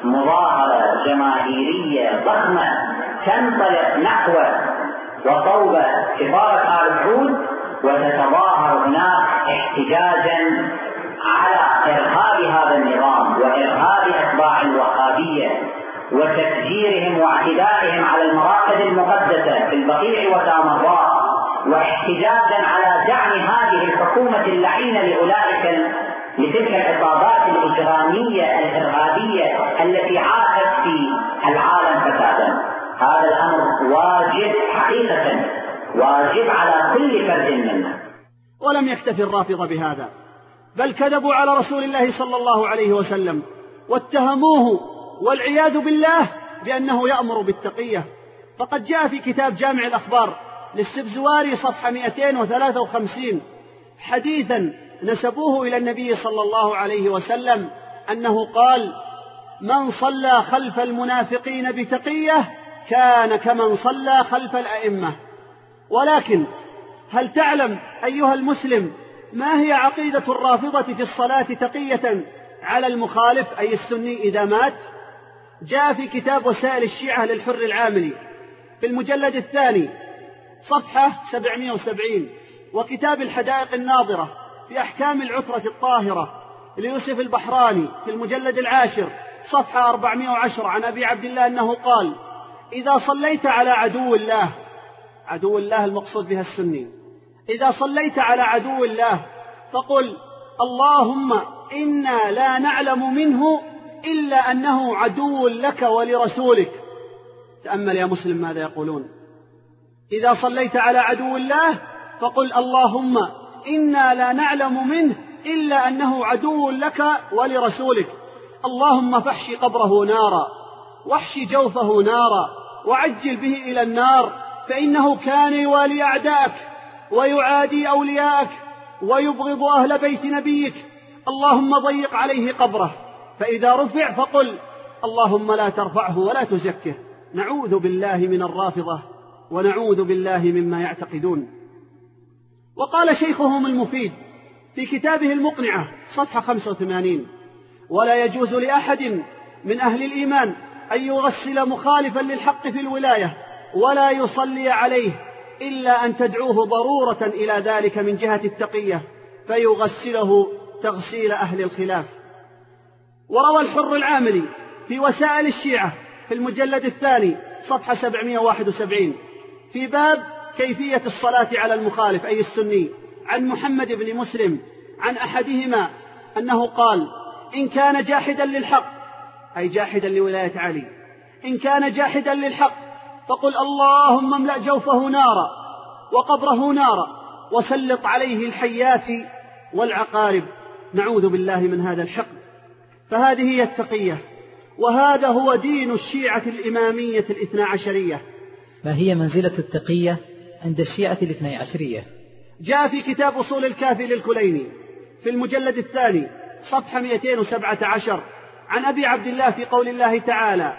مظاهرة جماهيرية ضخمة تنطلق نحو وصوب سفارة آل سعود، وتتظاهر هناك احتجاجا على إرهاب هذا النظام وإرهاب أتباع الوهابية وتفجيرهم واعتدائهم على المراكز المقدسة في البقيع وسامراء، واحتجاجا على دعم هذه الحكومة اللعينة لتلك العصابات الإجرامية الإرهابية التي عاشت في العالم فسادا. هذا الأمر واجب حقيقة، واجب على كل فرد منا. ولم يكتفي الرافضة بهذا، بل كذبوا على رسول الله صلى الله عليه وسلم واتهموه والعياذ بالله بأنه يأمر بالتقية. فقد جاء في كتاب جامع الأخبار للسبزواري صفحة 253 حديثا نسبوه إلى النبي صلى الله عليه وسلم أنه قال: من صلى خلف المنافقين بتقية كان كمن صلى خلف الأئمة. ولكن هل تعلم أيها المسلم ما هي عقيدة الرافضة في الصلاة تقية على المخالف أي السني إذا مات؟ جاء في كتاب وسائل الشيعة للحر العاملي في المجلد الثاني صفحة 770، وكتاب الحدائق الناظرة في أحكام العترة الطاهرة ليوسف البحراني في المجلد العاشر صفحة 410 عن أبي عبد الله أنه قال: إذا صليت على عدو الله، عدو الله المقصود بها السني، إذا صليت على عدو الله فقل: اللهم إنا لا نعلم منه إلا أنه عدو لك ولرسولك. تأمل يا مسلم ماذا يقولون: إذا صليت على عدو الله فقل: اللهم إنا لا نعلم منه إلا أنه عدو لك ولرسولك، اللهم فاحشي قبره نارا واحشي جوفه نارا وعجل به إلى النار، فإنه كان يوالي أعداءك ويعادي أولياءك ويبغض أهل بيت نبيك، اللهم ضيق عليه قبره، فإذا رفع فقل: اللهم لا ترفعه ولا تزكه. نعوذ بالله من الرافضة ونعوذ بالله مما يعتقدون. وقال شيخهم المفيد في كتابه المقنعة صفحة 85: ولا يجوز لأحد من أهل الإيمان أن يغسل مخالفا للحق في الولاية ولا يصلي عليه إلا أن تدعوه ضرورة إلى ذلك من جهة التقية فيغسله تغسيل أهل الخلاف. وروى الحر العاملي في وسائل الشيعة في المجلد الثاني صفحة 771 في باب كيفية الصلاة على المخالف أي السني عن محمد بن مسلم عن أحدهما أنه قال: إن كان جاحدا للحق أي جاحدا لولاية علي، إن كان جاحدا للحق فقل: اللهم املأ جوفه نارا وقبره نارا وسلط عليه الحيات والعقارب. نعوذ بالله من هذا الحقد. فهذه هي التقية، وهذا هو دين الشيعة الإمامية الاثنى عشرية. ما هي منزلة التقية عند الشيعة الاثنى عشرية؟ جاء في كتاب أصول الكافي للكليني في المجلد الثاني صفحة 217 عن أبي عبد الله في قول الله تعالى: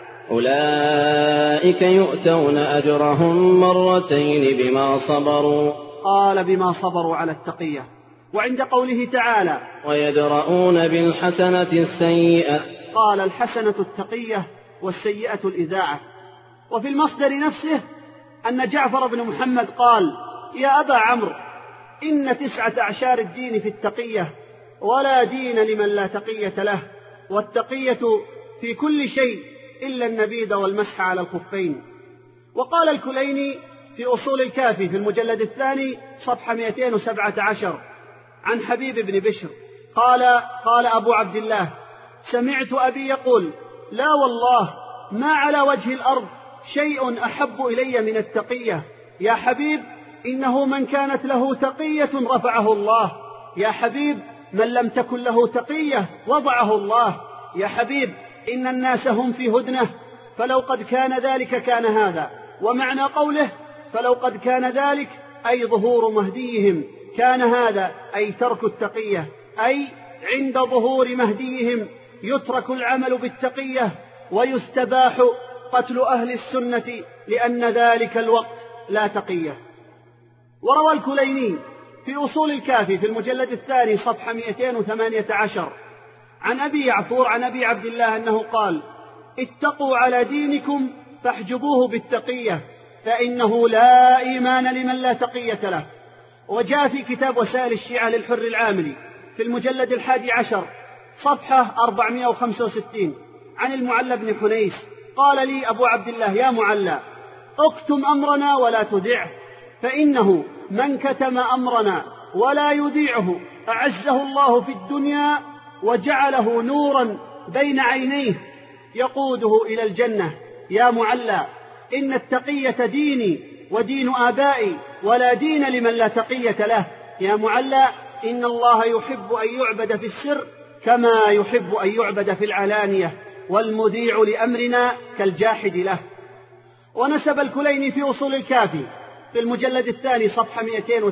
أولئك يؤتون أجرهم مرتين بما صبروا. قال: بما صبروا على التقية. وعند قوله تعالى: ويدرؤون بالحسنة السيئة. قال: الحسنة التقية والسيئة الإذاعة. وفي المصدر نفسه أن جعفر بن محمد قال: يا أبا عمرو، إن 9 أعشار الدين في التقية، ولا دين لمن لا تقية له، والتقية في كل شيء إلا النبيذ والمسح على الخفين. وقال الكليني في أصول الكافي في المجلد الثاني صفحة 217 عن حبيب بن بشر قال: قال أبو عبد الله: سمعت أبي يقول: لا والله ما على وجه الأرض شيء أحب إلي من التقية. يا حبيب إنه من كانت له تقية رفعه الله، يا حبيب من لم تكن له تقية وضعه الله. يا حبيب إن الناس هم في هدنة، فلو قد كان ذلك كان هذا. ومعنى قوله فلو قد كان ذلك أي ظهور مهديهم، كان هذا أي ترك التقية، أي عند ظهور مهديهم يترك العمل بالتقية ويستباح قتل أهل السنة لأن ذلك الوقت لا تقية. وروى الكليني في أصول الكافي في المجلد الثاني صفحة 218 عن أبي يعفور عن أبي عبد الله أنه قال: اتقوا على دينكم فاحجبوه بالتقية، فإنه لا إيمان لمن لا تقية له. وجاء في كتاب وسائل الشيعة للحر العاملي في المجلد 11 صفحة 465 عن المعلى بن حنيس قال لي أبو عبد الله: يا معلى اكتم أمرنا ولا تذعه، فإنه من كتم أمرنا ولا يذيعه أعزه الله في الدنيا وجعله نورا بين عينيه يقوده إلى الجنة. يا معلى إن التقية ديني ودين آبائي، ولا دين لمن لا تقية له. يا معلى إن الله يحب أن يعبد في السر كما يحب أن يعبد في العلانية، والمذيع لأمرنا كالجاحد له. ونسب الكليني في أصول الكافي في المجلد الثاني صفحة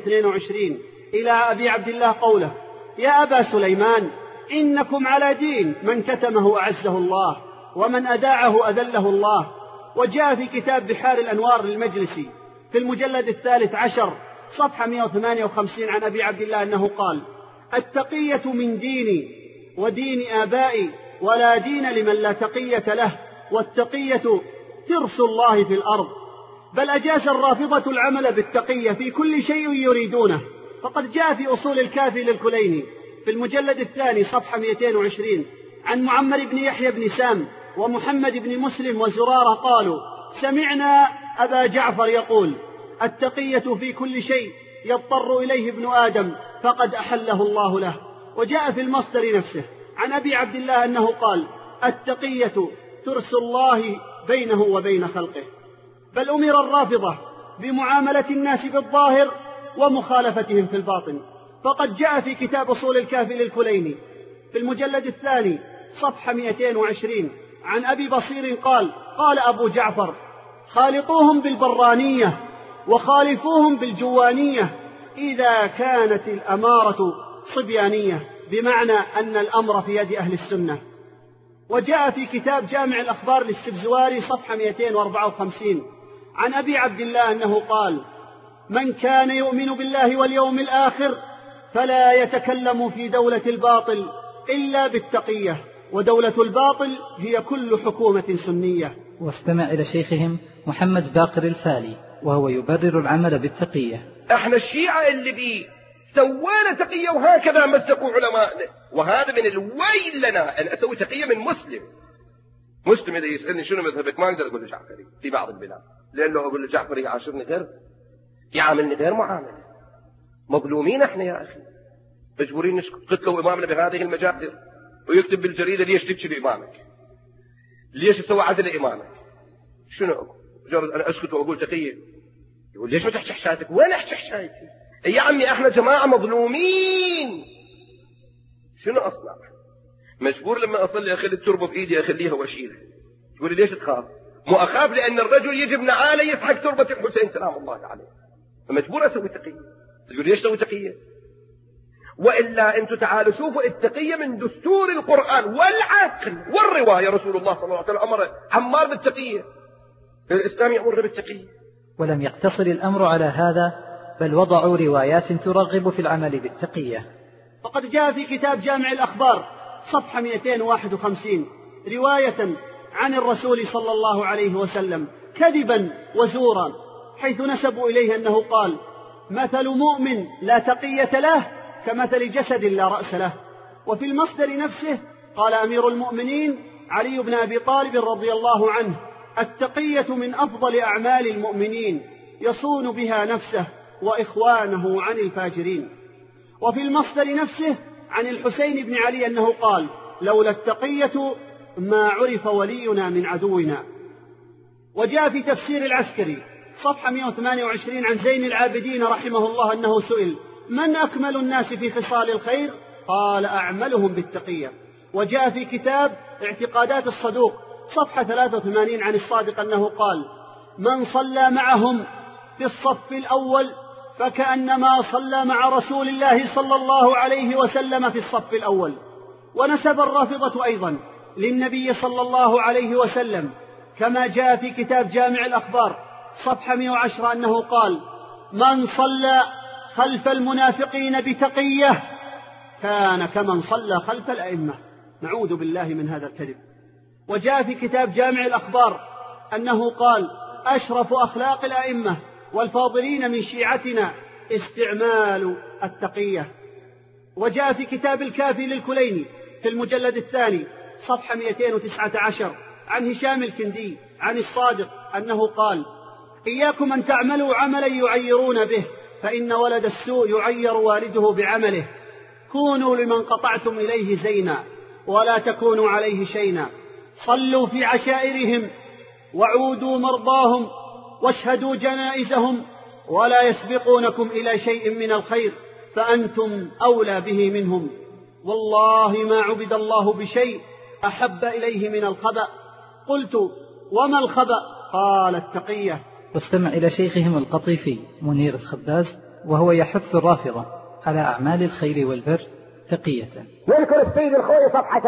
222 إلى أبي عبد الله قوله: يا أبا سليمان إنكم على دين من كتمه أعزه الله، ومن أداعه أذله الله. وجاء في كتاب بحار الأنوار للمجلسي في المجلد الثالث عشر صفحة 158 عن أبي عبد الله أنه قال: التقية من ديني ودين آبائي، ولا دين لمن لا تقية له، والتقية ترس الله في الأرض. بل أجاز الرافضة العمل بالتقية في كل شيء يريدونه، فقد جاء في أصول الكافي للكليني في المجلد الثاني صفحة 220 عن معمر بن يحيى بن سام ومحمد بن مسلم وزرارة قالوا: سمعنا أبا جعفر يقول: التقية في كل شيء يضطر إليه ابن آدم فقد أحله الله له. وجاء في المصدر نفسه عن أبي عبد الله أنه قال: التقية ترس الله بينه وبين خلقه. بل أمر الرافضة بمعاملة الناس بالظاهر ومخالفتهم في الباطن، فقد جاء في كتاب أصول الكافي للكليني في المجلد الثاني صفحة 220 عن أبي بصير قال: قال أبو جعفر: خالطوهم بالبرانية وخالفوهم بالجوانية إذا كانت الأمارة صبيانية، بمعنى أن الأمر في يد أهل السنة. وجاء في كتاب جامع الأخبار للسبزواري صفحة 254 عن أبي عبد الله أنه قال: من كان يؤمن بالله واليوم الآخر فلا يتكلم في دولة الباطل إلا بالتقية، ودولة الباطل هي كل حكومة سنية. واستمع إلى شيخهم محمد باقر الفالي وهو يبرر العمل بالتقية. احنا الشيعة اللي بي سوينا تقية وهكذا مسكوا علماءنا، وهذا من الويل لنا أن أسوي تقية من مسلم إذا يسألني شنو مذهبك ما أقدر أقول له جعفري في بعض البلاد، لأنه أقول له جعفري يعاشرني غير، يعاملني غير معاملة. مظلومين احنا يا أخي، مجبورين نسكت. قلت له إمامنا بهذه المجازر ويكتب بالجريدة: ليش تبكي لإمامك؟ ليش تسوي عزل لإمامك؟ شنو أقول؟ مجرد أنا أسكت وأقول تقية؟ يقول: ليش ما تحكي حشايتك؟ وين أحكي حشايتي؟ يا عمي احنا جماعة مظلومين. شنو أصنع؟ مجبور لما أصلي أخلي التربة بإيدي أخليها وأشيلها. تقول لي: ليش تخاف؟ مو أخاف لأن الرجل يجب نعاله يسحق تربة الحسين سلام الله عليه، فمجبور أسوي تقية. تقول لي: ليش تسوي تقية؟ وإلا أنتم تعالوا شوفوا التقية من دستور القرآن والعقل والرواية. رسول الله صلى الله عليه وسلم أمر عمار بالتقية، الإسلام يأمر بالتقية. ولم يقتصر الأمر على هذا، بل وضعوا روايات ترغب في العمل بالتقية. فقد جاء في كتاب جامع الأخبار صفحة 251 رواية عن الرسول صلى الله عليه وسلم كذبا وزورا، حيث نسبوا إليه أنه قال: مثل مؤمن لا تقية له كمثل جسد لا رأس له. وفي المصدر نفسه قال أمير المؤمنين علي بن أبي طالب رضي الله عنه: التقية من أفضل أعمال المؤمنين يصون بها نفسه وإخوانه عن الفاجرين. وفي المصدر نفسه عن الحسين بن علي أنه قال: لولا التقية ما عرف ولينا من عدونا. وجاء في تفسير العسكري صفحة 128 عن زين العابدين رحمه الله أنه سئل: من أكمل الناس في خصال الخير؟ قال: أعملهم بالتقية. وجاء في كتاب اعتقادات الصدوق صفحة 83 عن الصادق أنه قال: من صلى معهم في الصف الأول فكأنما صلى مع رسول الله صلى الله عليه وسلم في الصف الأول. ونسب الرافضة أيضا للنبي صلى الله عليه وسلم كما جاء في كتاب جامع الأخبار صفحة 110 أنه قال: من صلى خلف المنافقين بتقية كان كمن صلى خلف الأئمة. نعوذ بالله من هذا الكذب. وجاء في كتاب جامع الأخبار أنه قال: أشرف أخلاق الأئمة والفاضلين من شيعتنا استعمال التقية. وجاء في كتاب الكافي للكليني في المجلد الثاني صفحة 219 عن هشام الكندي عن الصادق أنه قال: إياكم أن تعملوا عملا يعيرون به، فإن ولد السوء يعير والده بعمله. كونوا لمن قطعتم إليه زينا ولا تكونوا عليه شينا. صلوا في عشائرهم وعودوا مرضاهم واشهدوا جنائزهم، ولا يسبقونكم إلى شيء من الخير فأنتم أولى به منهم. والله ما عبد الله بشيء أحب إليه من الخبأ. قلت: وما الخبأ؟ قال: التقية. واستمع إلى شيخهم القطيفي منير الخباز وهو يحث الرافضة على أعمال الخير والبر تقية. يذكر السيد الخوئي صفحة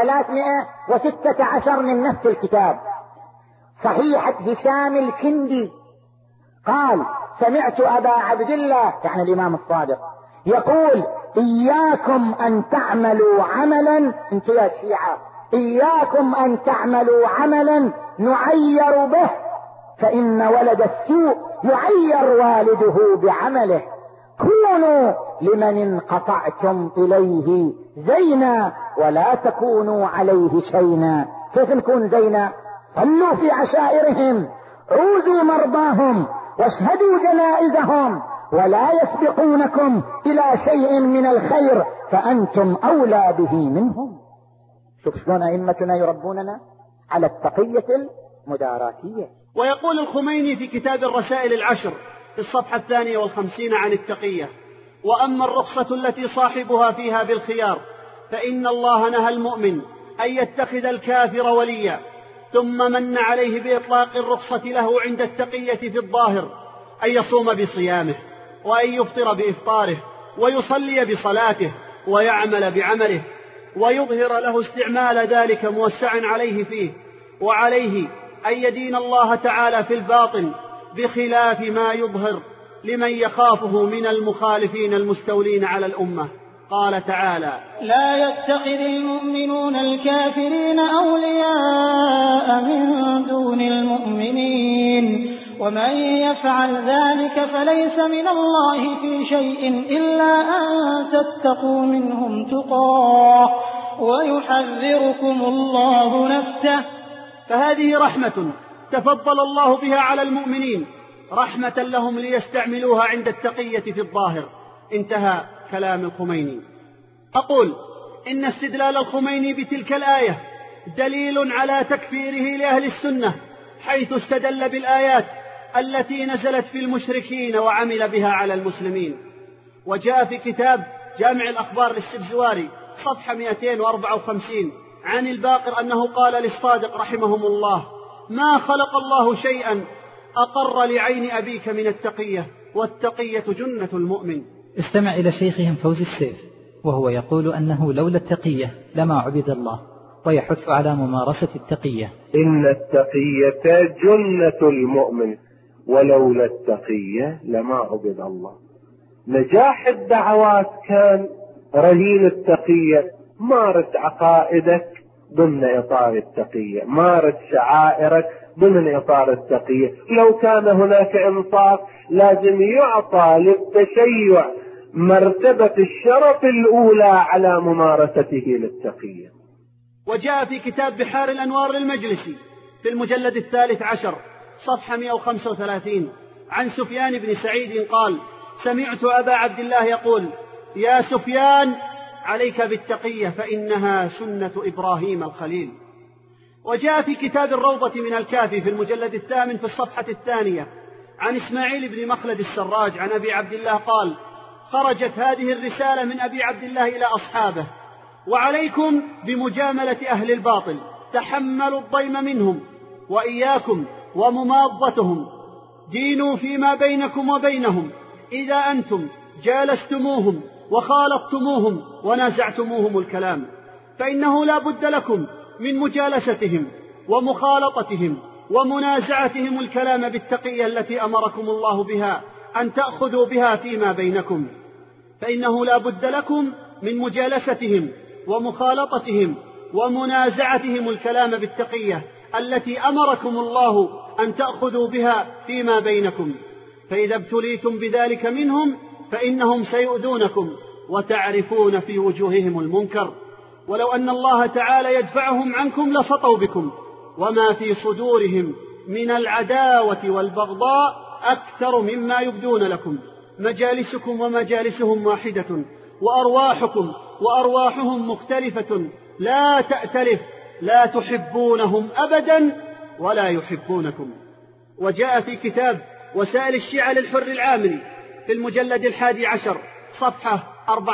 316 من نفس الكتاب صحيحة هشام الكندي قال: سمعت أبا عبد الله يعني الإمام الصادق يقول: إياكم أن تعملوا عملا، انتم يا شيعة، إياكم أن تعملوا عملا نعير به، فإن ولد السوء يعير والده بعمله. كونوا لمن انقطعتم إليه زينا ولا تكونوا عليه شينا. كيف نكون زينا؟ صلوا في عشائرهم، عودوا مرضاهم، واشهدوا جنائزهم، ولا يسبقونكم إلى شيء من الخير فأنتم أولى به منهم. شوف شلون أئمتنا يربوننا على التقية المداراتية. ويقول الخميني في كتاب الرسائل العشر في الصفحة 52 عن التقية: وأما الرخصة التي صاحبها فيها بالخيار فإن الله نهى المؤمن أن يتخذ الكافر وليا، ثم من عليه بإطلاق الرخصة له عند التقية في الظاهر أن يصوم بصيامه، وأن يفطر بإفطاره، ويصلي بصلاته، ويعمل بعمله، ويظهر له استعمال ذلك موسعا عليه فيه، وعليه أن يدين الله تعالى في الباطن بخلاف ما يظهر لمن يخافه من المخالفين المستولين على الأمة. قال تعالى: لا يتخذ المؤمنون الكافرين أولياء من دون المؤمنين، ومن يفعل ذلك فليس من الله في شيء إلا أن تتقوا منهم تقاه ويحذركم الله نفسه. فهذه رحمة تفضل الله بها على المؤمنين، رحمة لهم ليستعملوها عند التقية في الظاهر. انتهى كلام الخميني. أقول إن استدلال الخميني بتلك الآية دليل على تكفيره لأهل السنة، حيث استدل بالآيات التي نزلت في المشركين وعمل بها على المسلمين. وجاء في كتاب جامع الأخبار للسبزواري صفحة 254 عن الباقر أنه قال للصادق رحمهم الله: ما خلق الله شيئا أقر لعين أبيك من التقية، والتقية جنة المؤمن. استمع إلى شيخهم فوزي السيف وهو يقول أنه لولا التقية لما عبد الله، ويحث على ممارسة التقية. إن التقية جنة المؤمن، ولولا التقية لما عبد الله. نجاح الدعوات كان رهين التقية. مارس عقائدك ضمن إطار التقية، مارس شعائرك ضمن إطار التقية. لو كان هناك إنصاف لازم يعطى للتشيع مرتبة الشرف الأولى على ممارسته للتقية. وجاء في كتاب بحار الأنوار للمجلسي في المجلد 13 صفحة 135 عن سفيان بن سعيد قال: سمعت أبا عبد الله يقول: يا سفيان، عليك بالتقية فإنها سنة إبراهيم الخليل. وجاء في كتاب الروضة من الكافي في المجلد 8 في الصفحة 2 عن إسماعيل بن مخلد السراج عن أبي عبد الله قال: خرجت هذه الرسالة من أبي عبد الله إلى أصحابه: وعليكم بمجاملة أهل الباطل، تحملوا الضيم منهم وإياكم ومماضتهم، دينوا فيما بينكم وبينهم إذا أنتم جالستموهم وخالطتموهم ونازعتموهم الكلام، فإنه لا بد لكم من مجالستهم ومخالطتهم ومنازعتهم الكلام بالتقية التي أمركم الله بها أن تأخذوا بها فيما بينكم، فإنه لا بد لكم من مجالستهم ومخالطتهم ومنازعتهم الكلام بالتقية التي أمركم الله أن تأخذوا بها فيما بينكم، فإذا ابتليتم بذلك منهم فإنهم سيؤذونكم وتعرفون في وجوههم المنكر، ولو أن الله تعالى يدفعهم عنكم لسطوا بكم، وما في صدورهم من العداوة والبغضاء أكثر مما يبدون لكم. مجالسكم ومجالسهم واحدة، وأرواحكم وأرواحهم مختلفة لا تأتلف، لا تحبونهم أبدا ولا يحبونكم. وجاء في كتاب وسائل الشيعة للحر العامري في المجلد 11 صفحة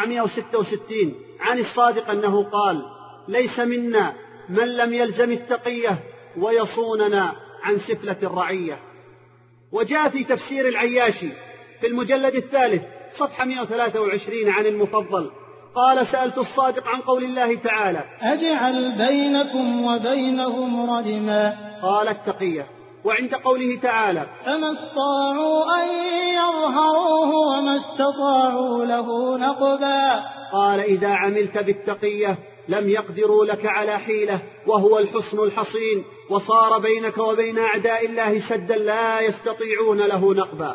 466 عن الصادق أنه قال: ليس منا من لم يلزم التقية ويصوننا عن سفلة الرعية. وجاء في تفسير العياشي في المجلد 3 صفحة 123 عن المفضل قال: سألت الصادق عن قول الله تعالى: أجعل بينكم وبينهم ردما، قال: التقية. وعند قوله تعالى: فما استطاعوا أن يظهروه وما استطاعوا له نقبا، قال: إذا عملت بالتقية لم يقدروا لك على حيلة، وهو الحصن الحصين، وصار بينك وبين أعداء الله سدا لا يستطيعون له نقبا.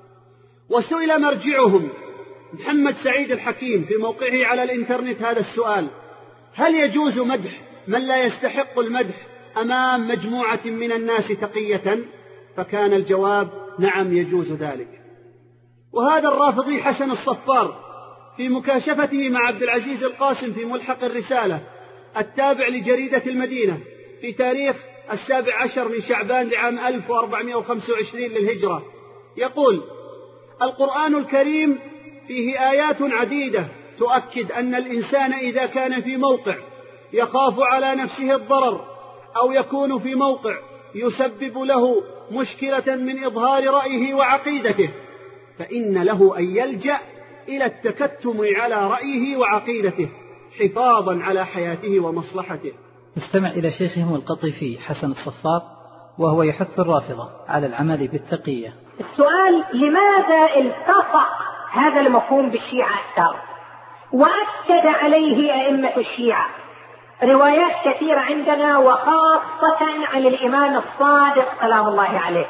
وسئل مرجعهم محمد سعيد الحكيم في موقعه على الإنترنت هذا السؤال: هل يجوز مدح من لا يستحق المدح أمام مجموعة من الناس تقية؟ فكان الجواب: نعم يجوز ذلك. وهذا الرافضي حسن الصفار في مكاشفته مع عبد العزيز القاسم في ملحق الرسالة التابع لجريدة المدينة في تاريخ 17 من شعبان لعام 1425 للهجرة يقول: القرآن الكريم فيه آيات عديدة تؤكد أن الإنسان إذا كان في موقع يخاف على نفسه الضرر أو يكون في موقع يسبب له مشكلة من إظهار رأيه وعقيدته فإن له أن يلجأ إلى التكتم على رأيه وعقيدته حفاظا على حياته ومصلحته. نستمع إلى شيخهم القطيفي حسن الصفار وهو يحث الرافضة على العمل بالتقية. السؤال: لماذا التصق هذا المفهوم بالشيعة أكثر وأكد عليه أئمة الشيعة؟ روايات كثيرة عندنا وخاصة عن الإمام الصادق سلام الله عليه: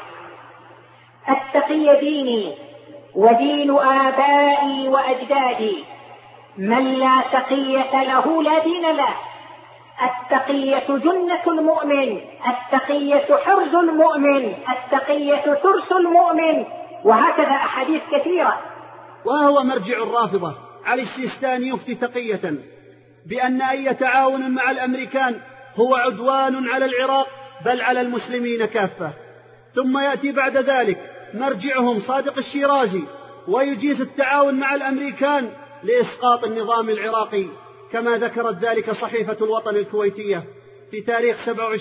التقي ديني ودين آبائي وأجدادي، من لا تقية له لا دين له، التقية جنة المؤمن، التقية حرز المؤمن، التقية ترس المؤمن، وهكذا أحاديث كثيرة. وهو مرجع الرافضة علي السيستاني يفتي تقية بأن أي تعاون مع الأمريكان هو عدوان على العراق بل على المسلمين كافة. ثم يأتي بعد ذلك مرجعهم صادق الشيرازي ويجيز التعاون مع الأمريكان لإسقاط النظام العراقي، كما ذكرت ذلك صحيفة الوطن الكويتية في تاريخ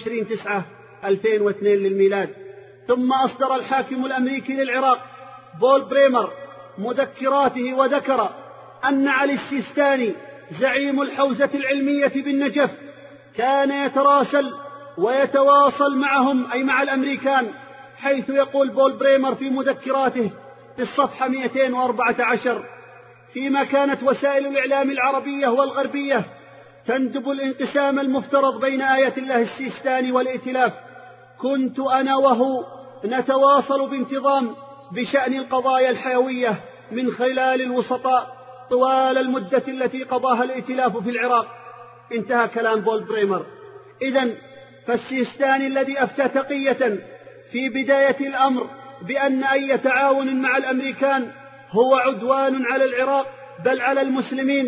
27/10/2002 للميلاد. ثم أصدر الحاكم الأمريكي للعراق بول بريمر مذكراته وذكر أن علي السيستاني زعيم الحوزة العلمية بالنجف كان يتراسل ويتواصل معهم أي مع الأمريكان، حيث يقول بول بريمر في مذكراته في الصفحة 214: فيما كانت وسائل الإعلام العربية والغربية تندب الانقسام المفترض بين آية الله السيستاني والائتلاف، كنت أنا وهو نتواصل بانتظام بشأن القضايا الحيوية من خلال الوسطاء طوال المدة التي قضاها الائتلاف في العراق. انتهى كلام بول بريمر. إذن فالسيستاني الذي أفتى تقية في بداية الأمر بأن أي تعاون مع الأمريكان هو عدوان على العراق بل على المسلمين،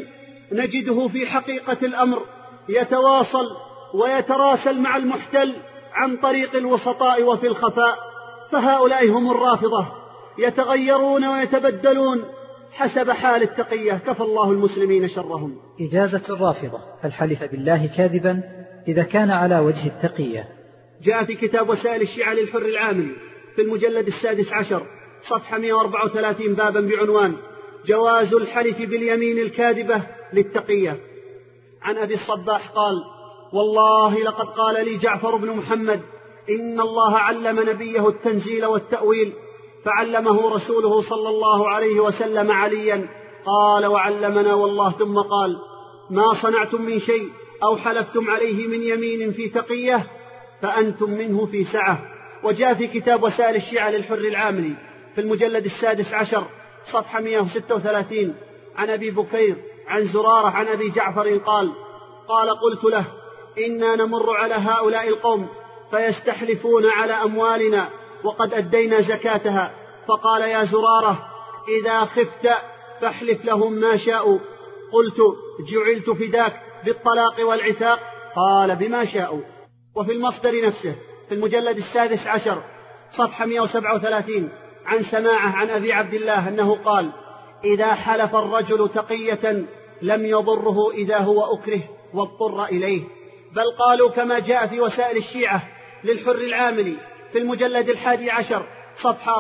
نجده في حقيقة الأمر يتواصل ويتراسل مع المحتل عن طريق الوسطاء وفي الخفاء، فهؤلاء هم الرافضة، يتغيرون ويتبدلون حسب حال التقية، كفى الله المسلمين شرهم. إجازة الرافضة الحلف بالله كاذبا إذا كان على وجه التقية. جاء في كتاب وسائل الشيعة للحر العاملي في المجلد 16 صفحة 134 بابا بعنوان جواز الحلف باليمين الكاذبة للتقية. عن أبي الصباح قال: والله لقد قال لي جعفر بن محمد إن الله علم نبيه التنزيل والتأويل، فعلمه رسوله صلى الله عليه وسلم عليا، قال: وعلمنا والله، ثم قال: ما صنعتم من شيء أو حلفتم عليه من يمين في تقية فأنتم منه في سعة. وجاء في كتاب وسائل الشيعة للحر العاملي في المجلد 16 صفحة 136 عن أبي بكير عن زرارة عن أبي جعفر قال: قلت له: إنا نمر على هؤلاء القوم فيستحلفون على أموالنا وقد أدينا زكاتها، فقال: يا زرارة إذا خفت فاحلف لهم ما شاءوا. قلت: جعلت فداك بالطلاق والعتاق؟ قال: بما شاءوا. وفي المصدر نفسه في المجلد 16 صفحة 137 عن سماعة عن أبي عبد الله أنه قال: إذا حلف الرجل تقية لم يضره إذا هو أكره واضطر إليه. بل قالوا كما جاء في وسائل الشيعة للحر العاملي في المجلد 11 صفحة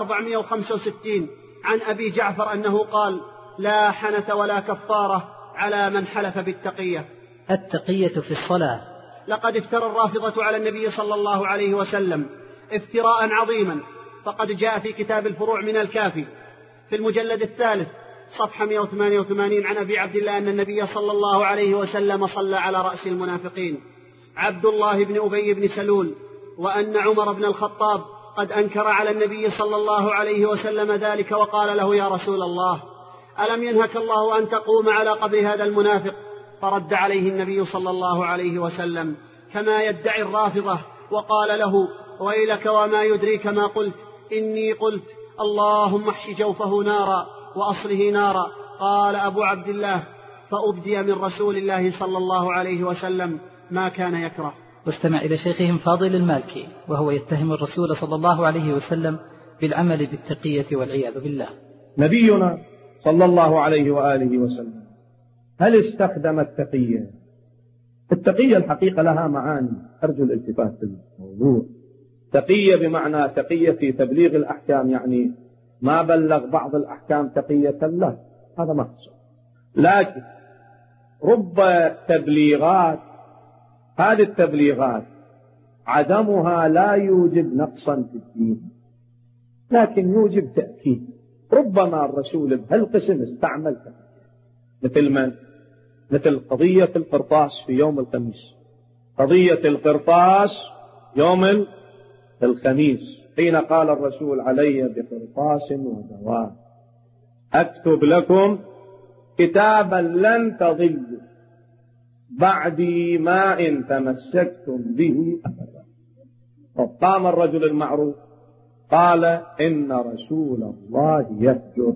465 عن أبي جعفر أنه قال: لا حنث ولا كفارة على من حلف بالتقية. التقية في الصلاة. لقد افترى الرافضة على النبي صلى الله عليه وسلم افتراء عظيما، فقد جاء في كتاب الفروع من الكافي في المجلد 3 صفحة 188 عن أبي عبد الله أن النبي صلى الله عليه وسلم صلى على رأس المنافقين عبد الله بن أبي بن سلول، وأن عمر بن الخطاب قد أنكر على النبي صلى الله عليه وسلم ذلك وقال له: يا رسول الله، ألم ينهك الله أن تقوم على قبر هذا المنافق؟ فرد عليه النبي صلى الله عليه وسلم كما يدعي الرافضة وقال له: ويلك وما يدريك ما قلت، إني قلت اللهم احش جوفه نارا وأصله نارا. قال أبو عبد الله: فأبدي من رسول الله صلى الله عليه وسلم ما كان يكره. واستمع إلى شيخهم فاضل المالكي وهو يتهم الرسول صلى الله عليه وسلم بالعمل بالتقية والعياذ بالله. نبينا صلى الله عليه وآله وسلم هل استخدم التقية؟ التقية الحقيقة لها معاني أرجو الالتفات بالموضوع. تقية بمعنى تقية في تبليغ الأحكام، يعني ما بلغ بعض الأحكام تقية له، هذا ما حصل. لكن رب تبليغات، هذه التبليغات عدمها لا يوجب نقصا في الدين، لكن يوجب تأكيد. ربما الرسول بهالقسم استعمل مثل من؟ مثل قضية القرطاس في يوم الخميس. قضية القرطاس يوم الخميس حين قال الرسول: علي بقرطاس ودواء أكتب لكم كتابا لن تضلوا بعدي ما إن تمسكتم به أبدا. فقام الرجل المعروف قال: إن رسول الله يهجر.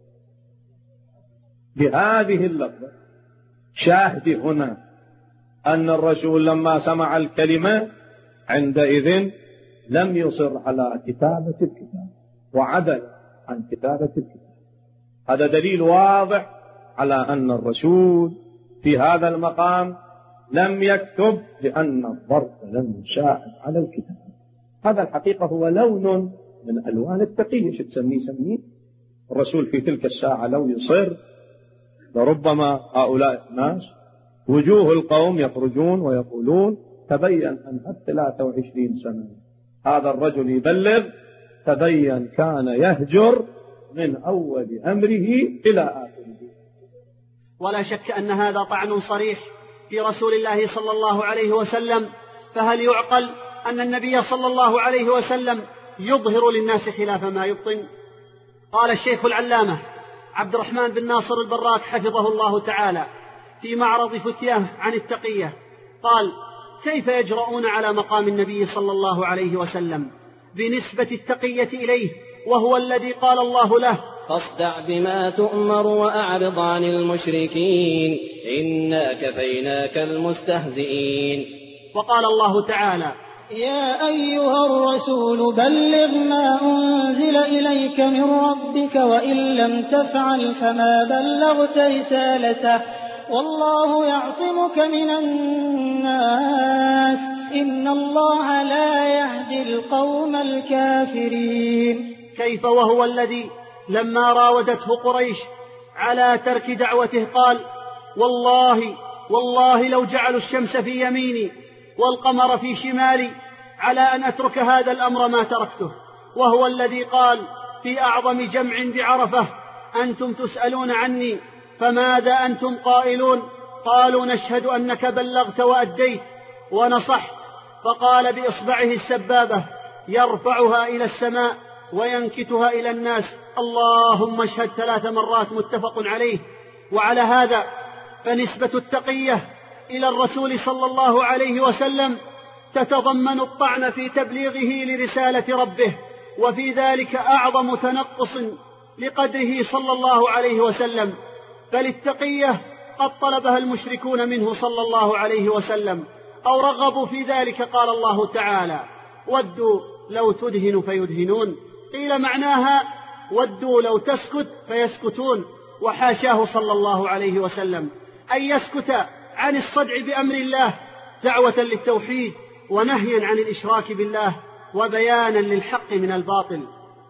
بهذه اللفظة شاهد هنا أن الرسول لما سمع الكلمة عندئذ لم يصر على كتابة الكتاب وعدل عن كتابة الكتاب. هذا دليل واضح على أن الرسول في هذا المقام لم يكتب لأن الظرف لم يساعد على الكتاب. هذا الحقيقة هو لون من ألوان التقية، شو تسميه سميه. الرسول في تلك الساعة لو يصر لربما هؤلاء الناس وجوه القوم يخرجون ويقولون: تبين أن 23 سنة هذا الرجل يبلغ، تبين كان يهجر من أول أمره إلى آخره. ولا شك أن هذا طعن صريح في رسول الله صلى الله عليه وسلم. فهل يعقل أن النبي صلى الله عليه وسلم يظهر للناس خلاف ما يبطن؟ قال الشيخ العلامة عبد الرحمن بن ناصر البراك حفظه الله تعالى في معرض فتياه عن التقية، قال: كيف يجرؤون على مقام النبي صلى الله عليه وسلم بنسبة التقية إليه، وهو الذي قال الله له: فاصدع بما تؤمر وأعرض عن المشركين إنا كفيناك المستهزئين. وقال الله تعالى: يا أيها الرسول بلغ ما أنزل إليك من ربك وإن لم تفعل فما بلغت رسالته والله يعصمك من الناس إن الله لا يهدي القوم الكافرين. كيف وهو الذي لما راودته قريش على ترك دعوته قال: والله لو جعلوا الشمس في يميني والقمر في شمالي على أن أترك هذا الأمر ما تركته. وهو الذي قال في أعظم جمع بعرفة: أنتم تسألون عني فماذا أنتم قائلون؟ قالوا: نشهد أنك بلغت وأديت ونصحت. فقال بإصبعه السبابة يرفعها إلى السماء وينكتها إلى الناس: اللهم اشهد 3 مرات، متفق عليه. وعلى هذا فنسبة التقية إلى الرسول صلى الله عليه وسلم تتضمن الطعن في تبليغه لرسالة ربه، وفي ذلك أعظم تنقص لقدره صلى الله عليه وسلم. فللتقية قد طلبها المشركون منه صلى الله عليه وسلم أو رغبوا في ذلك. قال الله تعالى: ودوا لو تدهن فيدهنون. قيل معناها ودوا لو تسكت فيسكتون، وحاشاه صلى الله عليه وسلم أن يسكت عن الصدع بأمر الله دعوة للتوحيد ونهيا عن الإشراك بالله وبيانا للحق من الباطل.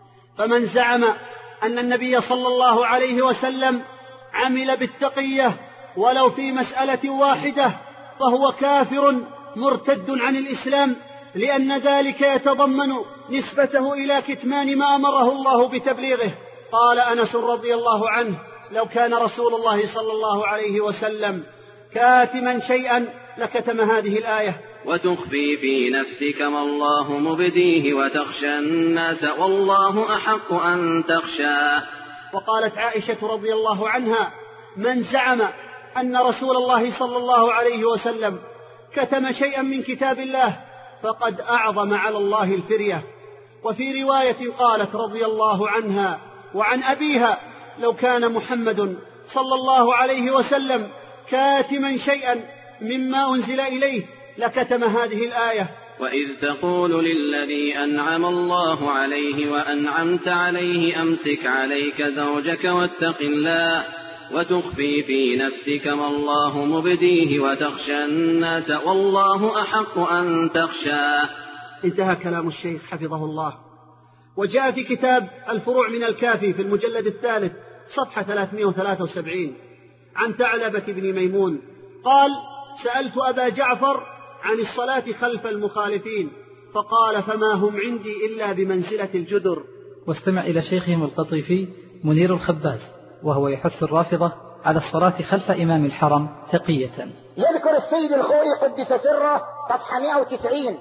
فمن زعم أن النبي صلى الله عليه وسلم عمل بالتقية ولو في مسألة واحدة فهو كافر مرتد عن الإسلام، لأن ذلك يتضمن نسبته إلى كتمان ما أمره الله بتبليغه. قال أنس رضي الله عنه: لو كان رسول الله صلى الله عليه وسلم كاتما شيئا لكتم هذه الآية: وتخفي في نفسك ما الله مبديه وتخشى الناس والله أحق أن تخشاه. وقالت عائشة رضي الله عنها: من زعم أن رسول الله صلى الله عليه وسلم كتم شيئا من كتاب الله فقد أعظم على الله الفرية. وفي رواية قالت رضي الله عنها وعن أبيها: لو كان محمد صلى الله عليه وسلم كاتما شيئا مما أنزل إليه لكتم هذه الآية. وإذ تقول للذي أنعم الله عليه وأنعمت عليه أمسك عليك زوجك واتق الله وتخفي في نفسك ما الله مبديه وتخشى الناس والله أحق أن تخشاه. انتهى كلام الشيخ حفظه الله. وجاء في كتاب الفروع من الكافي في المجلد 3 صفحة 373 عن ثعلبة بن ميمون قال: سألت أبا جعفر عن الصلاة خلف المخالفين فقال: فما هم عندي إلا بمنزلة الجدر. واستمع إلى شيخهم القطيفي منير الخباز وهو يحث الرافضة على الصلاة خلف إمام الحرم تقية. يذكر السيد الخوئي قدس سره صفحة 190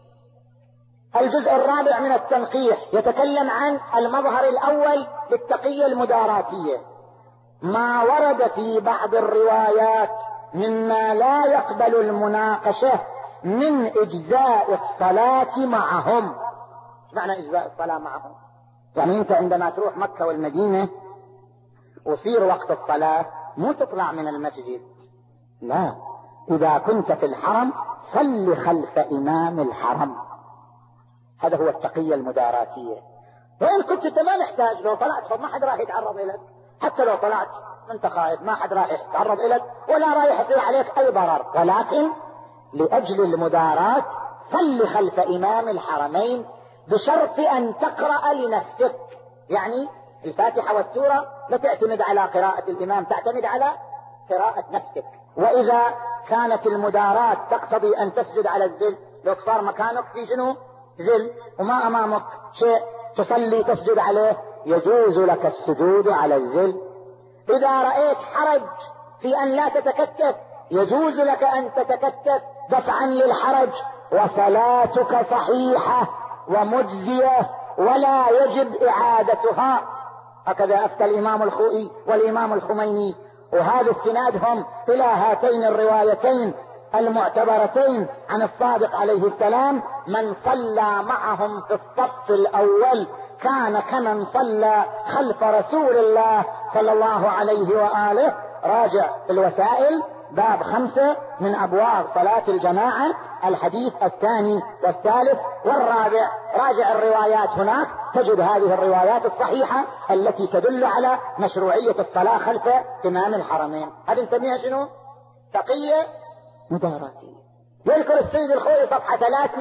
الجزء الرابع من التنقيح، يتكلم عن المظهر الأول للتقية المداراتية: ما ورد في بعض الروايات مما لا يقبل المناقشة من إجزاء الصلاة معهم. ايش معنى إجزاء الصلاة معهم؟ يعني أنت عندما تروح مكة والمدينة وصير وقت الصلاة مو تطلع من المسجد، لا، إذا كنت في الحرم صل خلف إمام الحرم. هذا هو التقية المداراتية. وإن كنت أنت ما محتاج، لو طلعت فما حد راح يتعرض إليك، حتى لو طلعت أنت خائف ما حد راح يتعرض إليك ولا راح يصير عليك أي ضرر، ولكن لأجل المداراة صل خلف إمام الحرمين بشرط أن تقرأ لنفسك. يعني الفاتحة والسورة لا تعتمد على قراءة الإمام، تعتمد على قراءة نفسك. وإذا كانت المداراة تقتضي أن تسجد على الذل، لو صار مكانك في شنو ذل وما أمامك شيء تصلي تسجد عليه، يجوز لك السجود على الذل. إذا رأيت حرج في أن لا تتكتف يجوز لك أن تتكتف دفعا للحرج، وصلاتك صحيحة ومجزية ولا يجب إعادتها. هكذا أفتى الإمام الخوئي والإمام الخميني، وهذا استنادهم إلى هاتين الروايتين المعتبرتين عن الصادق عليه السلام: من صلى معهم في الصف الأول كان كمن صلى خلف رسول الله صلى الله عليه وآله. راجع الوسائل باب 5 من أبواب صلاة الجماعة، الحديث 2 والثالث والرابع. راجع الروايات هناك تجد هذه الروايات الصحيحة التي تدل على مشروعية الصلاة خلف إمام الحرمين. هذه نسميها شنو؟ تقية مداراتية. يذكر السيد الخوئي صفحة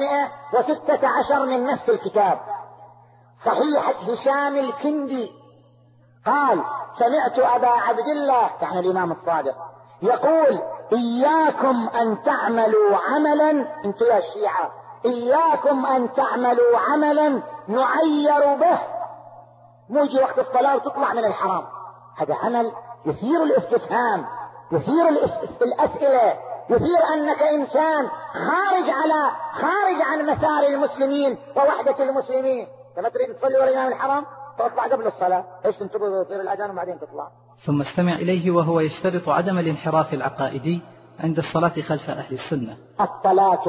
316 من نفس الكتاب صحيحة هشام الكندي قال: سمعت أبا عبد الله يعني الإمام الصادق يقول: إياكم أن تعملوا عملا، انتوا يا الشيعة، إياكم أن تعملوا عملا نعير به، مو يجي وقت الصلاة وتطلع من الحرام. هذا عمل يثير الاستفهام، يثير الأسئلة، يثير أنك إنسان خارج عن مسار المسلمين ووحدة المسلمين. لما تريد تصلي ورا إمام الحرام تطلع قبل الصلاة، ايش تنتظر يصير الأذان وبعدين تطلع؟ ثم استمع إليه وهو يشترط عدم الانحراف العقائدي عند الصلاة خلف أهل السنة. الصلاة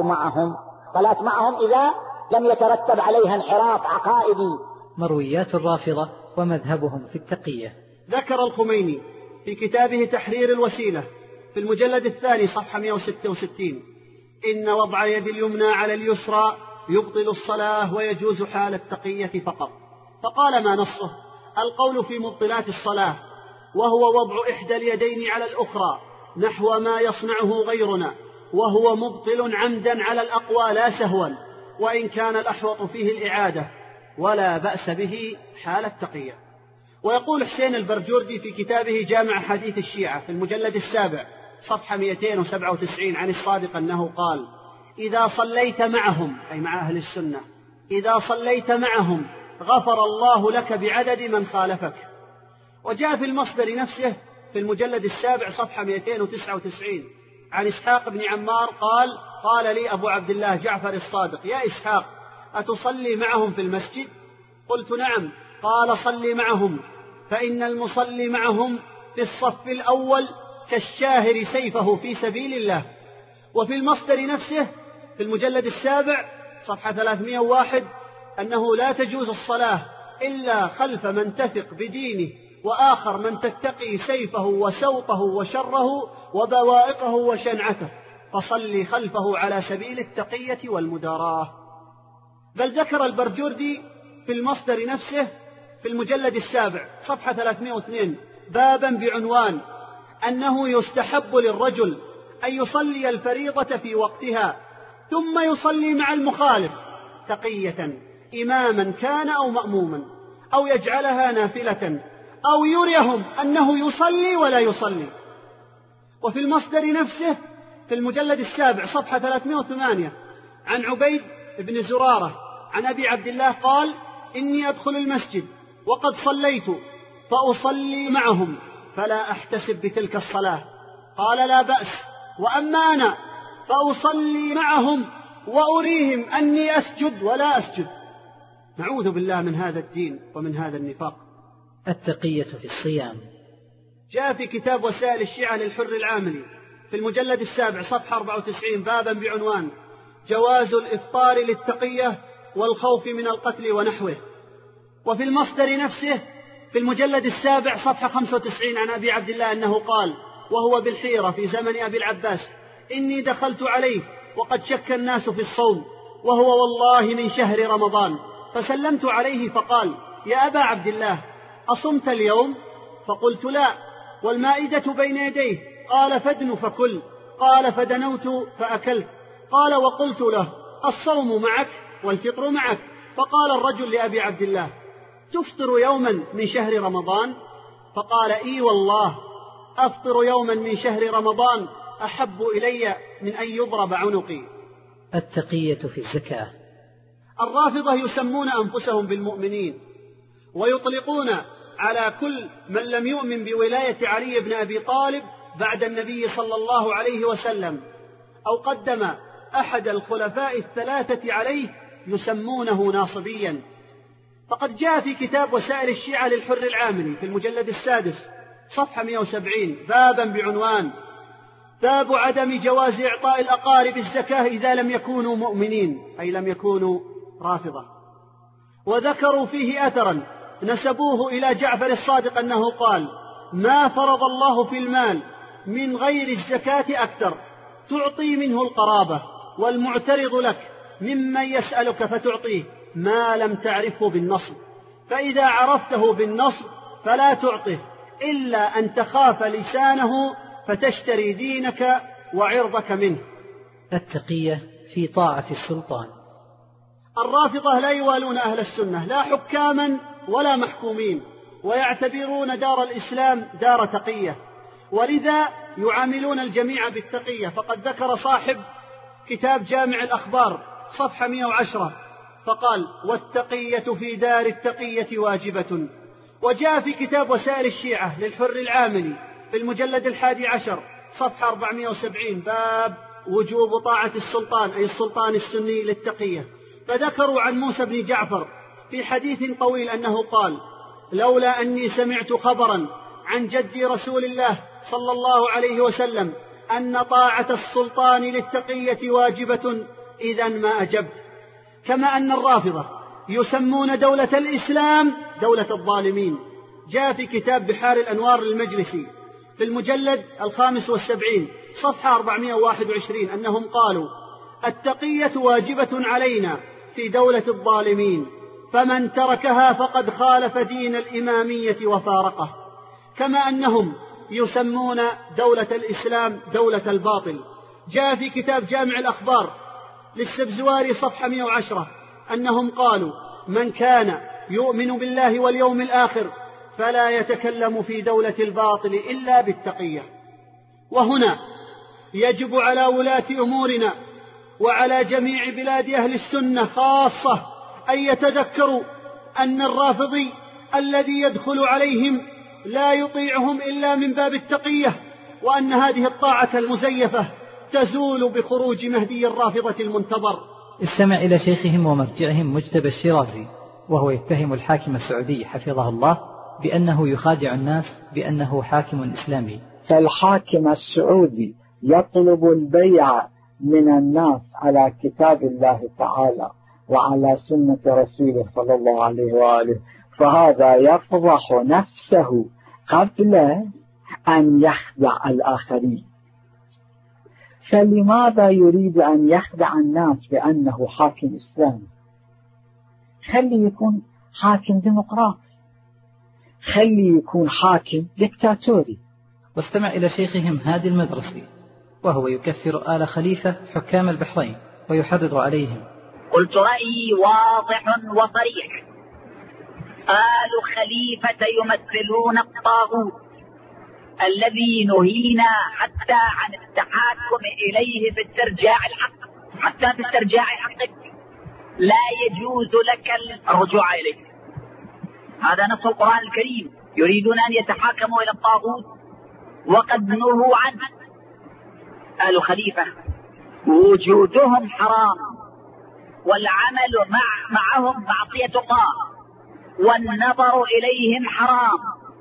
معهم إذا لم يترتب عليها انحراف عقائدي. مرويات الرافضة ومذهبهم في التقية. ذكر الخميني في كتابه تحرير الوسيلة في المجلد 2 صفحة 166: إن وضع اليد اليمنى على اليسرى يبطل الصلاة ويجوز حال التقية فقط. فقال: ما نصه؟ القول في مبطلات الصلاة، وهو وضع إحدى اليدين على الأخرى نحو ما يصنعه غيرنا، وهو مبطل عمدا على الأقوى لا سهوا، وإن كان الأحوط فيه الإعادة، ولا بأس به حال التقية. ويقول حسين البرجوردي في كتابه جامع حديث الشيعة في المجلد 7 صفحة 297 عن الصادق أنه قال: إذا صليت معهم، أي مع أهل السنة، إذا صليت معهم غفر الله لك بعدد من خالفك. وجاء في المصدر نفسه في المجلد 7 صفحة 299 عن إسحاق بن عمار قال: قال لي أبو عبد الله جعفر الصادق: يا إسحاق، أتصلي معهم في المسجد؟ قلت: نعم. قال: صلي معهم، فإن المصلي معهم في الصف الأول كالشاهر سيفه في سبيل الله. وفي المصدر نفسه في المجلد 7 صفحة 301 أنه لا تجوز الصلاة إلا خلف من تثق بدينه، وآخر من تتقي سيفه وسوطه وشره وبوائقه وشنعته، فصلي خلفه على سبيل التقية والمداراة. بل ذكر البرجوردي في المصدر نفسه في المجلد 7 صفحة 302 بابا بعنوان: أنه يستحب للرجل أن يصلي الفريضة في وقتها ثم يصلي مع المخالف تقية، إماما كان أو مأموما، أو يجعلها نافلة، أو يريهم أنه يصلي ولا يصلي. وفي المصدر نفسه في المجلد 7 صفحة 308 عن عبيد بن زرارة عن أبي عبد الله قال: إني أدخل المسجد وقد صليت فأصلي معهم فلا أحتسب بتلك الصلاة. قال: لا بأس، وأما أنا فأصلي معهم وأريهم أني أسجد ولا أسجد. نعوذ بالله من هذا الدين ومن هذا النفاق. التقية في الصيام. جاء في كتاب وسائل الشيعة للحر العاملي في المجلد 7 صفحة 94 بابا بعنوان: جواز الإفطار للتقية والخوف من القتل ونحوه. وفي المصدر نفسه في المجلد 7 صفحة 95 عن أبي عبد الله أنه قال وهو بالحيرة في زمن أبي العباس: إني دخلت عليه وقد شك الناس في الصوم وهو والله من شهر رمضان، فسلمت عليه فقال: يا أبا عبد الله، أصمت اليوم؟ فقلت: لا. والمائدة بين يديه. قال: فادن فكل. قال: فدنوت فأكلت. قال: وقلت له: الصوم معك والفطر معك. فقال الرجل لأبي عبد الله: تفطر يوما من شهر رمضان؟ فقال: إي والله، أفطر يوما من شهر رمضان أحب إلي من أن يضرب عنقي. التقية في الزكاة. الرافضة يسمون أنفسهم بالمؤمنين، ويطلقون على كل من لم يؤمن بولاية علي بن أبي طالب بعد النبي صلى الله عليه وسلم أو قدم أحد الخلفاء الثلاثة عليه يسمونه ناصبيا. فقد جاء في كتاب وسائل الشيعة للحر العاملي في المجلد 6 صفحة 170 بابا بعنوان: باب عدم جواز إعطاء الأقارب الزكاة إذا لم يكونوا مؤمنين، أي لم يكونوا رافضة. وذكروا فيه أثرا نسبوه إلى جعفر الصادق أنه قال: ما فرض الله في المال من غير الزكاة أكثر، تعطي منه القرابة والمعترض لك ممن يسألك فتعطيه ما لم تعرفه بالنصب، فإذا عرفته بالنصب فلا تعطه إلا أن تخاف لسانه فتشتري دينك وعرضك منه. التقية في طاعة السلطان. الرافضة لا يوالون أهل السنة لا حكاما ولا محكومين، ويعتبرون دار الإسلام دار تقية، ولذا يعاملون الجميع بالتقية. فقد ذكر صاحب كتاب جامع الأخبار صفحة 110 فقال: والتقية في دار التقية واجبة. وجاء في كتاب وسائل الشيعة للحر العاملي في المجلد 11 صفحة 470 باب وجوب طاعة السلطان، أي السلطان السني، للتقية. فذكروا عن موسى بن جعفر في حديث طويل أنه قال: لولا أني سمعت خبرا عن جد رسول الله صلى الله عليه وسلم أن طاعة السلطان للتقية واجبة إذا ما أجبت. كما أن الرافضة يسمون دولة الإسلام دولة الظالمين. جاء في كتاب بحار الأنوار للمجلسي في المجلد 75 صفحة 421 أنهم قالوا: التقية واجبة علينا في دولة الظالمين، فمن تركها فقد خالف دين الإمامية وفارقه. كما أنهم يسمون دولة الإسلام دولة الباطل. جاء في كتاب جامع الأخبار للسبزواري صفحة 110 أنهم قالوا: من كان يؤمن بالله واليوم الآخر فلا يتكلم في دولة الباطل إلا بالتقية. وهنا يجب على ولاة أمورنا وعلى جميع بلاد أهل السنة خاصة أن يتذكروا أن الرافضي الذي يدخل عليهم لا يطيعهم إلا من باب التقية، وأن هذه الطاعة المزيفة تزول بخروج مهدي الرافضة المنتظر. استمع إلى شيخهم ومرجعهم مجتبى الشيرازي وهو يتهم الحاكم السعودي حفظه الله بأنه يخادع الناس بأنه حاكم إسلامي. فالحاكم السعودي يطلب البيع من الناس على كتاب الله تعالى وعلى سنة رسوله صلى الله عليه وآله، فهذا يفضح نفسه قبل أن يخدع الآخرين. فلماذا يريد أن يخدع الناس بأنه حاكم إسلامي؟ خلي يكون حاكم ديمقراطي، خلي يكون حاكم ديكتاتوري. واستمع إلى شيخهم هادي المدرسي وهو يكفر آل خليفة حكام البحرين ويحرض عليهم. قلت رأيي واضح وصريح: آل خليفة يمثلون الطاغوت الذي نهينا حتى عن التحاكم إليه في استرجاع الحق. حتى في استرجاع حقك لا يجوز لك الرجوع إليه. هذا نص القرآن الكريم. يريدون أن يتحاكموا إلى الطاغوت وقد نهوا عنه. آل خليفة وجودهم حرام، والعمل معهم معصية الله، والنظر إليهم حرام،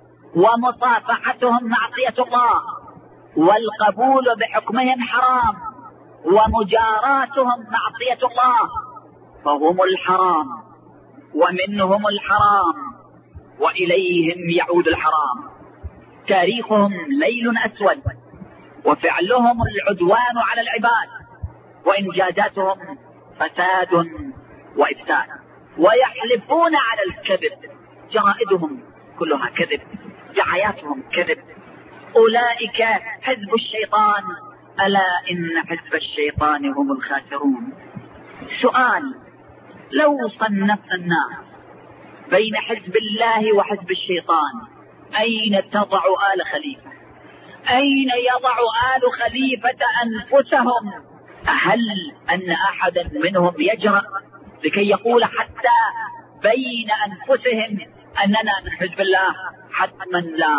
ومصافحتهم معصية الله، والقبول بحكمهم حرام، ومجاراتهم معصية الله، فهم الحرام ومنهم الحرام وإليهم يعود الحرام. تاريخهم ليل أسود، وفعلهم العدوان على العباد، وإنجازاتهم فساد وإفساد، ويحلفون على الكذب. جرائدهم كلها كذب، دعاياتهم كذب. أولئك حزب الشيطان، ألا إن حزب الشيطان هم الخاسرون. سؤال: لو صنفنا الناس بين حزب الله وحزب الشيطان أين تضع آل خليفة؟ أين يضع آل خليفة أنفسهم؟ هل أن أحدا منهم يجرأ لكي يقول حتى بين أنفسهم أننا من حزب الله؟ حتما لا.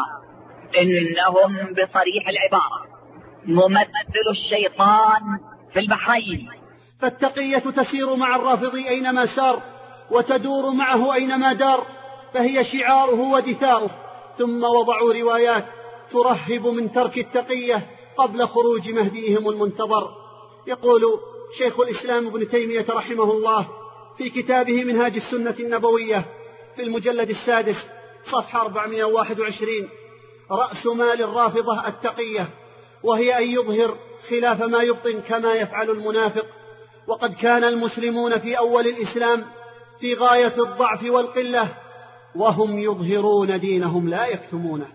إنهم بصريح العبارة ممثل الشيطان في البحرين. فالتقية تسير مع الرافضي أينما سار وتدور معه أينما دار، فهي شعاره ودثاره. ثم وضعوا روايات ترهب من ترك التقية قبل خروج مهديهم المنتظر. يقول شيخ الإسلام ابن تيمية رحمه الله: في كتابه منهاج السنة النبوية في المجلد 6 صفحة 421: رأس مال الرافضة التقية، وهي أن يظهر خلاف ما يبطن كما يفعل المنافق. وقد كان المسلمون في أول الإسلام في غاية الضعف والقلة، وهم يظهرون دينهم لا يكتمونه.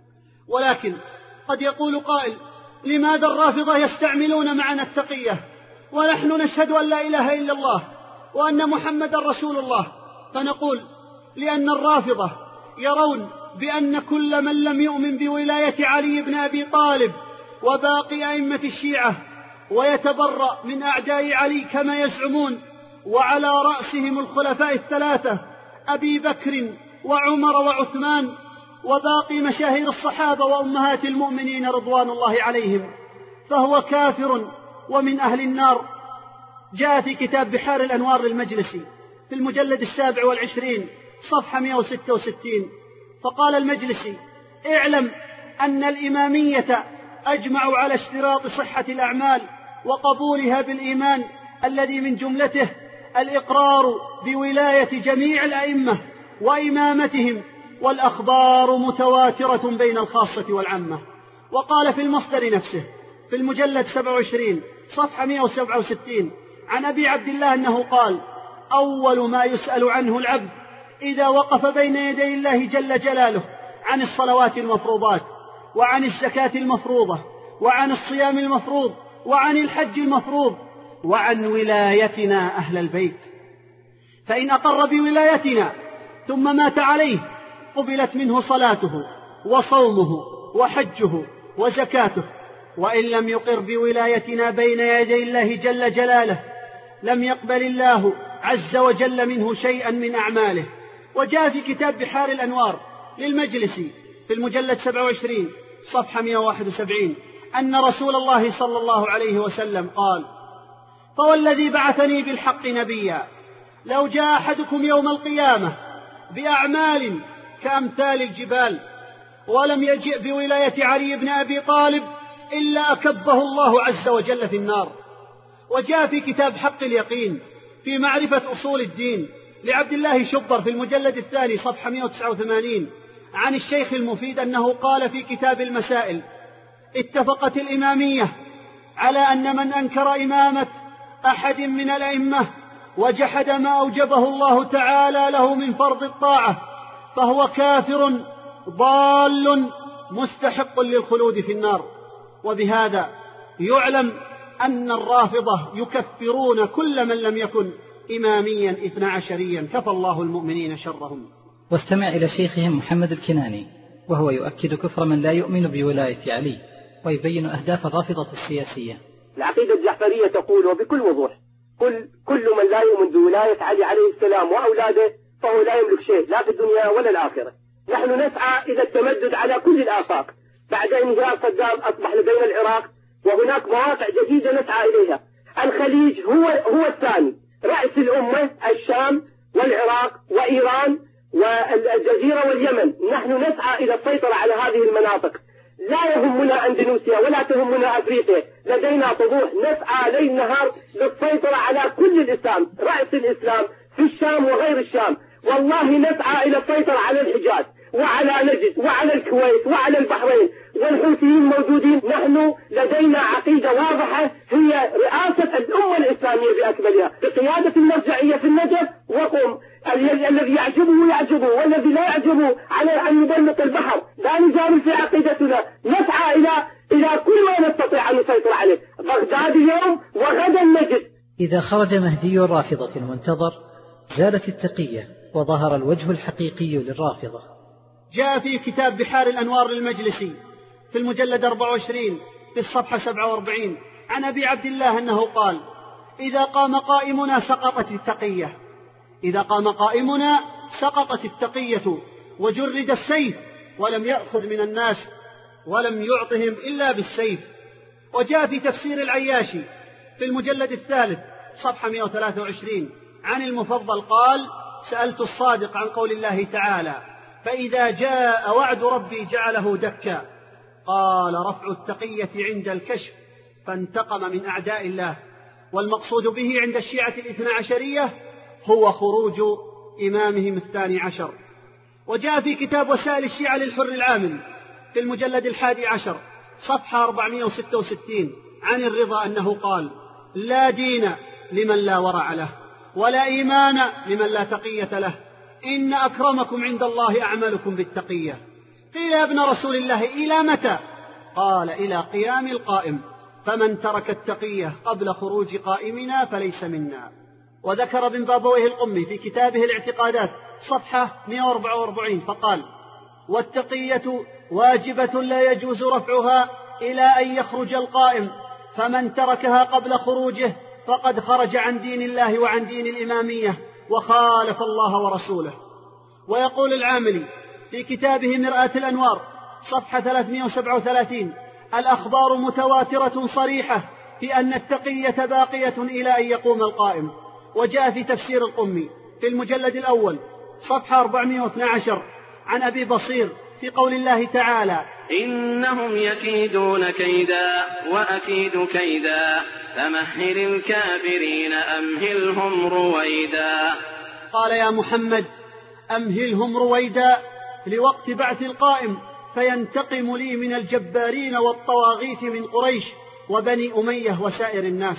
ولكن قد يقول قائل: لماذا الرافضة يستعملون معنى التقية ونحن نشهد أن لا إله إلا الله وأن محمد رسول الله؟ فنقول: لأن الرافضة يرون بأن كل من لم يؤمن بولاية علي بن أبي طالب وباقي أئمة الشيعة ويتبرأ من أعداء علي كما يزعمون، وعلى رأسهم الخلفاء الثلاثة أبي بكر وعمر وعثمان وباقي مشاهير الصحابة وأمهات المؤمنين رضوان الله عليهم، فهو كافر ومن أهل النار. جاء في كتاب بحار الأنوار للمجلسي في المجلد 27 صفحة 166: فقال المجلسي: اعلم أن الإمامية أجمعوا على اشتراط صحة الأعمال وقبولها بالإيمان، الذي من جملته الإقرار بولاية جميع الأئمة وإمامتهم، والأخبار متواترة بين الخاصة والعامة. وقال في المصدر نفسه في المجلد 27 صفحة 167 عن أبي عبد الله أنه قال: أول ما يسأل عنه العبد إذا وقف بين يدي الله جل جلاله عن الصلوات المفروضات، وعن الزكاة المفروضة، وعن الصيام المفروض، وعن الحج المفروض، وعن ولايتنا أهل البيت. فإن أقر بولايتنا ثم مات عليه قبلت منه صلاته وصومه وحجه وزكاته، وإن لم يقر بولايتنا بين يدي الله جل جلاله لم يقبل الله عز وجل منه شيئا من أعماله. وجاء في كتاب بحار الأنوار للمجلسي في المجلد 27 صفحة 171 أن رسول الله صلى الله عليه وسلم قال: فوالذي بعثني بالحق نبيا لو جاء أحدكم يوم القيامة بأعمال كأمثال الجبال ولم يجئ بولاية علي بن أبي طالب إلا أكبه الله عز وجل في النار. وجاء في كتاب حق اليقين في معرفة أصول الدين لعبد الله شبر في المجلد 2 صفحة 189 عن الشيخ المفيد أنه قال في كتاب المسائل: اتفقت الإمامية على أن من أنكر إمامة أحد من الأئمة وجحد ما أوجبه الله تعالى له من فرض الطاعة فهو كافر ضال مستحق للخلود في النار. وبهذا يعلم أن الرافضة يكفرون كل من لم يكن إماميا 12 كفى الله المؤمنين شرهم. واستمع إلى شيخهم محمد الكناني وهو يؤكد كفر من لا يؤمن بولاية علي ويبين أهداف الرافضة السياسية. العقيدة الجعفرية تقول وبكل وضوح: كل من لا يؤمن بولاية علي عليه السلام وأولاده فهو لا يملك شيء لا في الدنيا ولا الآخرة. نحن نسعى إلى التمدد على كل الآفاق. بعد انهيار صدام أصبح لدينا العراق، وهناك مواقع جديدة نسعى إليها. الخليج هو الثاني، رأس الأمة الشام والعراق وإيران والجزيرة واليمن. نحن نسعى إلى السيطرة على هذه المناطق. لا يهمنا أندونيسيا ولا تهمنا أفريقيا، لدينا طموح نسعى ليل نهار للسيطرة على كل الإسلام، رأس الإسلام في الشام وغير الشام. والله نسعى إلى السيطرة على الحجاز وعلى نجد وعلى الكويت وعلى البحرين، والحوثيين موجودين. نحن لدينا عقيدة واضحة هي رئاسة الأمة الإسلامية بأكملها بقيادة المرجعية في النجف وقم. الذي يعجبه والذي لا يعجبه على أن يبلق البحر. لا نجامل في عقيدتنا، نسعى إلى كل ما نستطيع أن نسيطر عليه. بغداد اليوم وغدا نجد. إذا خرج مهدي الرافضة المنتظر زالت التقية وظهر الوجه الحقيقي للرافضة. جاء في كتاب بحار الأنوار للمجلسي في المجلد 24 في الصفحة 47 عن أبي عبد الله أنه قال: إذا قام قائمنا سقطت التقية. إذا قام قائمنا سقطت التقية وجرد السيف ولم يأخذ من الناس ولم يعطهم إلا بالسيف. وجاء في تفسير العياشي في المجلد 3 صفحة 123 عن المفضل قال: سألت الصادق عن قول الله تعالى: فإذا جاء وعد ربي جعله دكا. قال: رفع التقية عند الكشف فانتقم من أعداء الله. والمقصود به عند الشيعة 12 هو خروج إمامهم 12. وجاء في كتاب وسائل الشيعة للحر العامل في المجلد 11 صفحة 466 عن الرضا أنه قال: لا دين لمن لا ورع له، ولا إيمان لمن لا تقية له، إن أكرمكم عند الله أعملكم بالتقية. قيل يا ابن رسول الله إلى متى؟ قال: إلى قيام القائم، فمن ترك التقية قبل خروج قائمنا فليس منا. وذكر ابن بابويه القمي في كتابه الاعتقادات صفحة 144 فقال: والتقية واجبة لا يجوز رفعها إلى أن يخرج القائم، فمن تركها قبل خروجه فقد خرج عن دين الله وعن دين الإمامية وخالف الله ورسوله. ويقول العاملي في كتابه مرآة الأنوار صفحة 337: الأخبار متواترة صريحة في أن التقية باقية إلى أن يقوم القائم. وجاء في تفسير القمي في المجلد الأول صفحة 412 عن أبي بصير في قول الله تعالى: إنهم يكيدون كيدا وأكيد كيدا فمهل الكافرين أمهلهم رويدا. قال: يا محمد أمهلهم رويدا لوقت بعث القائم، فينتقم لي من الجبارين والطواغيت من قريش وبني أمية وسائر الناس.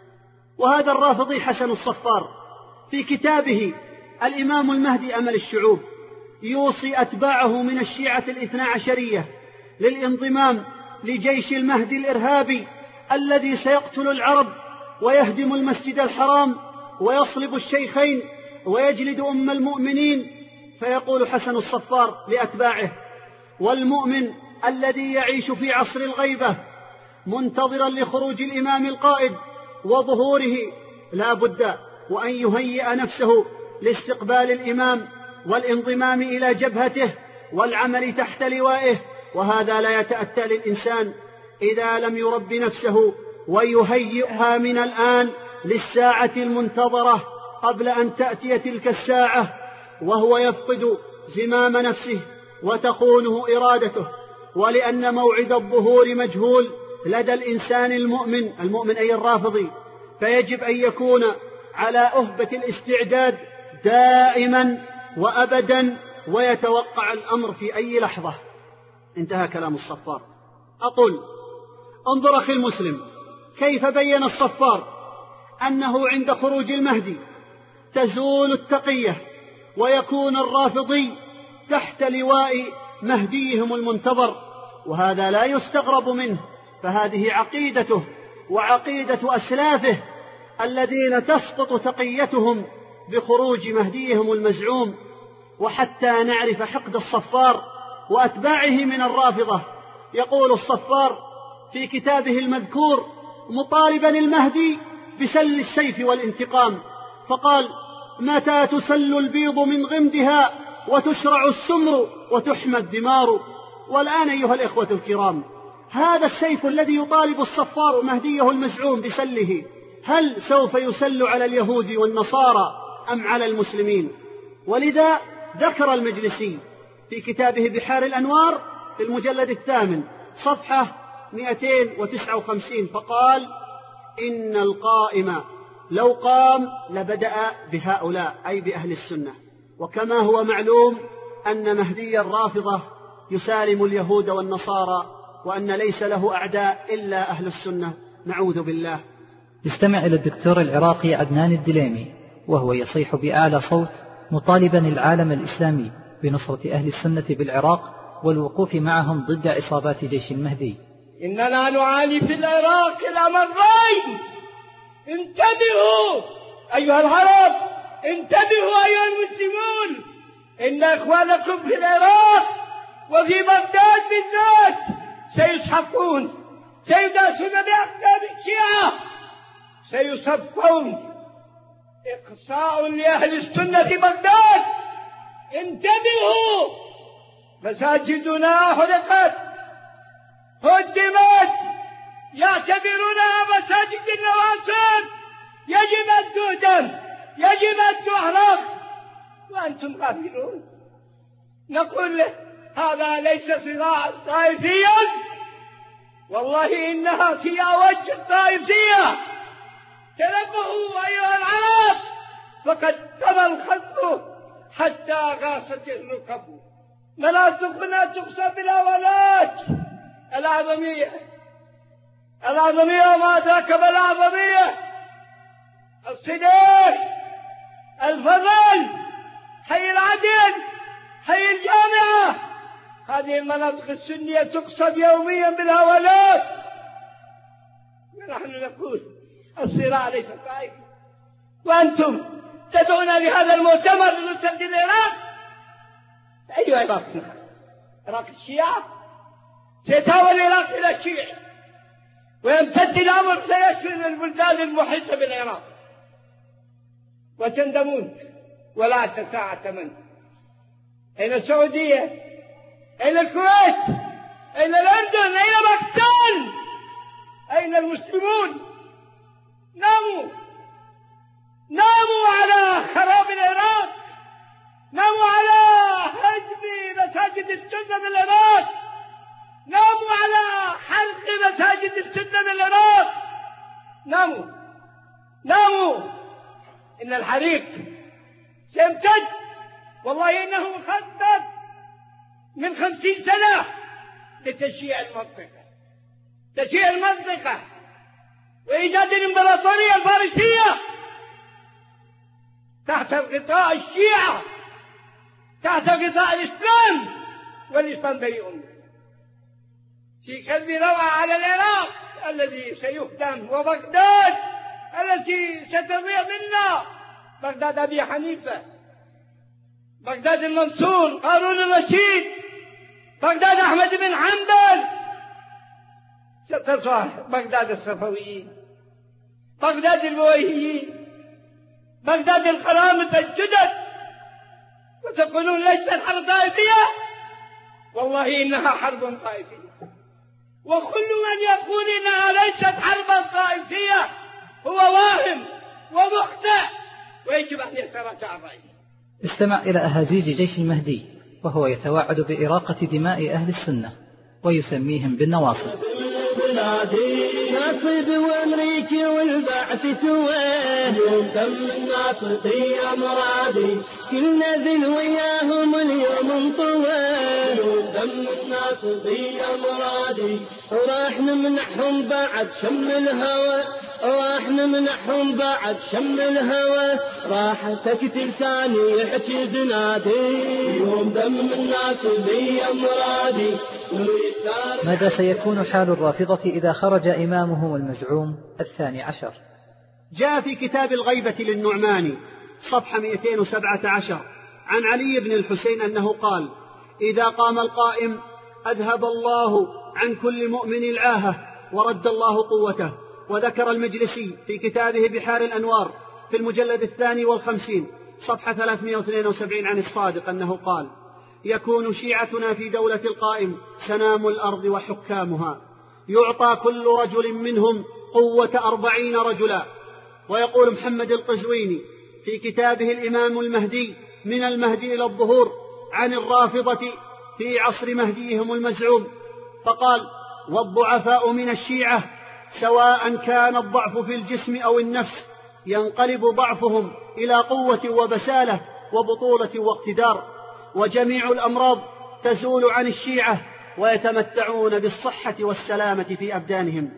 وهذا الرافضي حسن الصفار في كتابه الإمام المهدي أمل الشعوب يوصي أتباعه من الشيعة 12 للانضمام لجيش المهدي الإرهابي الذي سيقتل العرب ويهدم المسجد الحرام ويصلب الشيخين ويجلد أم المؤمنين. فيقول حسن الصفار لأتباعه: والمؤمن الذي يعيش في عصر الغيبة منتظرا لخروج الإمام القائد وظهوره لا بد وأن يهيئ نفسه لاستقبال الإمام والانضمام إلى جبهته والعمل تحت لوائه. وهذا لا يتأتى للإنسان إذا لم يرب نفسه ويهيئها من الآن للساعة المنتظرة قبل أن تأتي تلك الساعة وهو يفقد زمام نفسه وتخونه إرادته. ولأن موعد الظهور مجهول لدى الإنسان المؤمن أي الرافضي، فيجب أن يكون على أهبة الاستعداد دائما وأبدا ويتوقع الأمر في أي لحظة. انتهى كلام الصفار. أقول: انظر أخي المسلم كيف بين الصفار أنه عند خروج المهدي تزول التقية ويكون الرافضي تحت لواء مهديهم المنتظر، وهذا لا يستغرب منه، فهذه عقيدته وعقيدة أسلافه الذين تسقط تقيتهم بخروج مهديهم المزعوم. وحتى نعرف حقد الصفار وأتباعه من الرافضة، يقول الصفار في كتابه المذكور مطالبا المهدي بسل السيف والانتقام، فقال: متى تسل البيض من غمدها وتشرع السمر وتحمى الدمار. والآن أيها الإخوة الكرام، هذا السيف الذي يطالب الصفار مهديه المزعوم بسله، هل سوف يسل على اليهود والنصارى أم على المسلمين؟ ولذا ذكر المجلسي في كتابه بحار الأنوار في المجلد 8 صفحة 259 فقال: إن القائم لو قام لبدأ بهؤلاء أي بأهل السنة. وكما هو معلوم أن مهدي الرافضة يسالم اليهود والنصارى، وأن ليس له أعداء إلا أهل السنة، نعوذ بالله. استمع إلى الدكتور العراقي عدنان الدليمي وهو يصيح بأعلى صوت مطالبا العالم الإسلامي بنصرة أهل السنة بالعراق والوقوف معهم ضد عصابات جيش المهدي. إننا نعاني في العراق الأمرين، انتبهوا أيها العرب، انتبهوا أيها المسلمون، إن إخوانكم في العراق وفي بغداد بالذات سيسحقون، سيداسون بأقدام الشيعة، سيصفون. إقصاء لأهل السنة في بغداد، انتبهوا، مساجدنا حرقت هدمت، يعتبرونها مساجد النواصر، يجب أن تهدم، يجب أن تحرق، وأنتم غافلون. نقول هذا ليس صراعا طائفيا، والله إنها في أوج الطائفية. تنبهوا أيها العرب، فقد تم الخطب حتى غاصت الركب. مناطقنا تقصى بالأولات الأعظمية. الأعظمية وما ذاك بالأعظمية، الصديق، الفضل، حي العدل، حي الجامعة. هذه المناطق السنية تقصد يوميا بالهولات. ونحن نقول الصراع ليس طائفي، وأنتم تدعون لهذا المؤتمر لنسد العراق. أي عراق؟ عراق الشيعة؟ سيتحول العراق إلى الشيعة ويمتد الأمر سيشمل البلدان المحيطة بالعراق، وتندمون ولا تساعة من. أين السعودية؟ أين الكويت؟ أين الأردن؟ أين باكستان؟ أين المسلمون؟ ناموا على خراب العراق، ناموا على هدم مساجد السنة بالعراق، ناموا على حرق مساجد السنة بالعراق. ناموا. إن الحريق سيمتد، والله إنه مخطط من 50 سنة لتشييع المنطقة وإيجاد الإمبراطورية الفارسية تحت غطاء الشيعة، تحت غطاء الإسلام، والإسلام بريء في كذب روعة على العراق الذي سيهدم، وبغداد التي ستضيع منا، بغداد أبي حنيفة، بغداد المنصور، هارون الرشيد، بغداد أحمد بن حنبل، ستصبح بغداد الصفويين، بغداد البويهيين، بغداد القرامطة الجدد. وتقولون ليست حرب طائفية؟ والله إنها حرب طائفية، وكل من يقول إنها ليست حربا طائفية هو واهم ومخطئ ويجب أن يتراجع رأيه. استمع إلى أهازيج جيش المهدي وهو يتوعد بإراقة دماء أهل السنة ويسميهم بالنواصب. ناصب وامريكي والبعث سواه، دم الناصب يا مرادي، كلنا ذل وياهم اليوم انطواه، دم الناصب يا مرادي، وراح نمنحهم بعد شم الهوى، راح نمنحهم بعد شم الهوى، راح سكت لساني يحكي زنادي، يوم دم الناصب يا مرادي. ماذا سيكون حال الرافضة إذا خرج إمامهم المزعوم 12؟ جاء في كتاب الغيبة للنعماني صفحة 217 عن علي بن الحسين أنه قال: إذا قام القائم أذهب الله عن كل مؤمن العاهة ورد الله قوته. وذكر المجلسي في كتابه بحار الأنوار في المجلد 52 صفحة 372 عن الصادق أنه قال: يكون شيعتنا في دولة القائم سنام الأرض وحكامها، يعطى كل رجل منهم قوة 40 رجلا. ويقول محمد القزويني في كتابه الإمام المهدي من المهدي إلى الظهور عن الرافضة في عصر مهديهم المزعوم، فقال: والضعفاء من الشيعة سواء كان الضعف في الجسم أو النفس ينقلب ضعفهم إلى قوة وبسالة وبطولة واقتدار، وجميع الأمراض تزول عن الشيعة ويتمتعون بالصحة والسلامة في أبدانهم.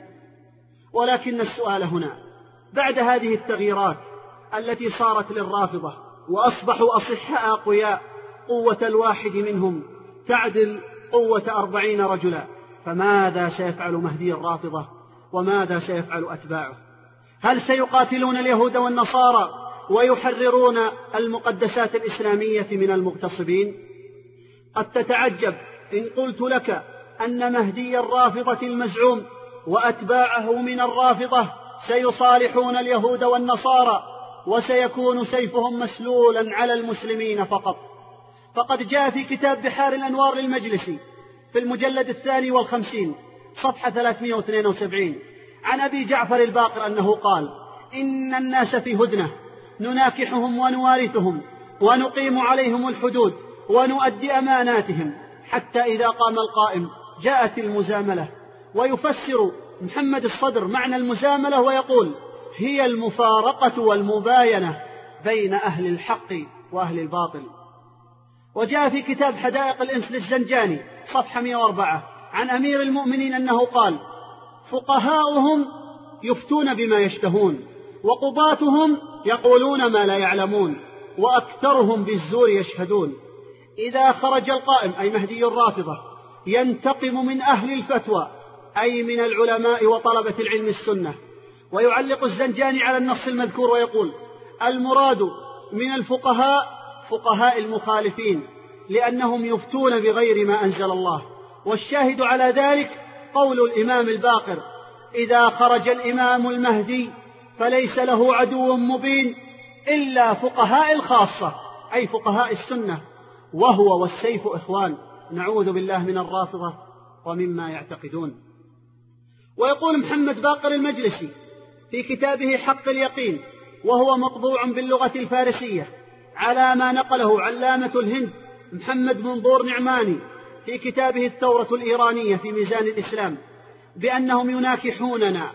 ولكن السؤال هنا: بعد هذه التغييرات التي صارت للرافضة وأصبحوا أصحاء أقوياء، قوة الواحد منهم تعدل قوة 40 رجلا، فماذا سيفعل مهدي الرافضة وماذا سيفعل أتباعه؟ هل سيقاتلون اليهود والنصارى ويحررون المقدسات الإسلامية من المغتصبين؟ قد تتعجب إن قلت لك أن مهدي الرافضة المزعوم وأتباعه من الرافضة سيصالحون اليهود والنصارى وسيكون سيفهم مسلولا على المسلمين فقط. فقد جاء في كتاب بحار الأنوار للمجلسي في المجلد 52 صفحة 372 عن أبي جعفر الباقر أنه قال: إن الناس في هدنة نناكحهم ونوارثهم ونقيم عليهم الحدود ونؤدي أماناتهم، حتى إذا قام القائم جاءت المزاملة. ويفسر محمد الصدر معنى المزاملة ويقول: هي المفارقة والمباينة بين أهل الحق وأهل الباطل. وجاء في كتاب حدائق الإنس للزنجاني صفحة 104 عن أمير المؤمنين أنه قال: فقهاؤهم يفتون بما يشتهون، وقضاتهم يقولون ما لا يعلمون، وأكثرهم بالزور يشهدون. إذا خرج القائم أي مهدي الرافضة ينتقم من أهل الفتوى أي من العلماء وطلبة العلم السنة. ويعلق الزنجاني على النص المذكور ويقول: المراد من الفقهاء فقهاء المخالفين، لأنهم يفتون بغير ما أنزل الله. والشاهد على ذلك قول الإمام الباقر: إذا خرج الإمام المهدي فليس له عدو مبين إلا فقهاء الخاصة أي فقهاء السنة، وهو والسيف إخوان. نعوذ بالله من الرافضة ومما يعتقدون. ويقول محمد باقر المجلسي في كتابه حق اليقين، وهو مطبوع باللغة الفارسية على ما نقله علامة الهند محمد منظور نعماني في كتابه الثورة الإيرانية في ميزان الإسلام، بأنهم يناكحوننا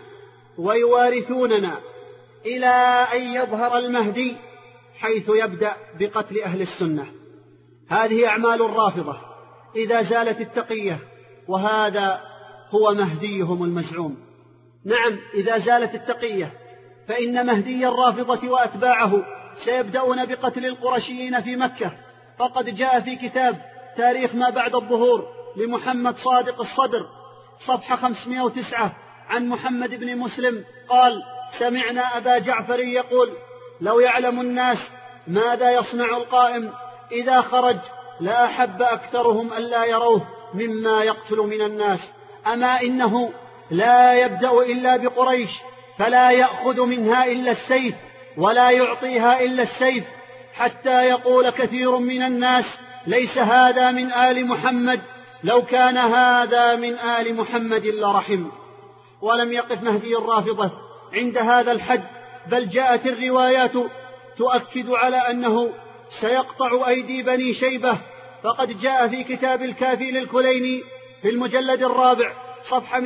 ويوارثوننا إلى أن يظهر المهدي، حيث يبدأ بقتل أهل السنة. هذه أعمال الرافضة إذا زالت التقية، وهذا هو مهديهم المزعوم. نعم، إذا زالت التقية فإن مهدي الرافضة وأتباعه سيبدأون بقتل القرشيين في مكة. فقد جاء في كتاب تاريخ ما بعد الظهور لمحمد صادق الصدر صفحة 509 عن محمد بن مسلم قال: سمعنا أبا جعفر يقول: لو يعلم الناس ماذا يصنع القائم إذا خرج لا أحب أكثرهم ألا يروه مما يقتل من الناس. أما إنه لا يبدأ إلا بقريش، فلا يأخذ منها إلا السيف ولا يعطيها إلا السيف، حتى يقول كثير من الناس: ليس هذا من آل محمد، لو كان هذا من آل محمد لرحم. ولم يقف مهدي الرافضة عند هذا الحد، بل جاءت الروايات تؤكد على أنه سيقطع أيدي بني شيبة. فقد جاء في كتاب الكافي للكليني في المجلد الرابع صفحة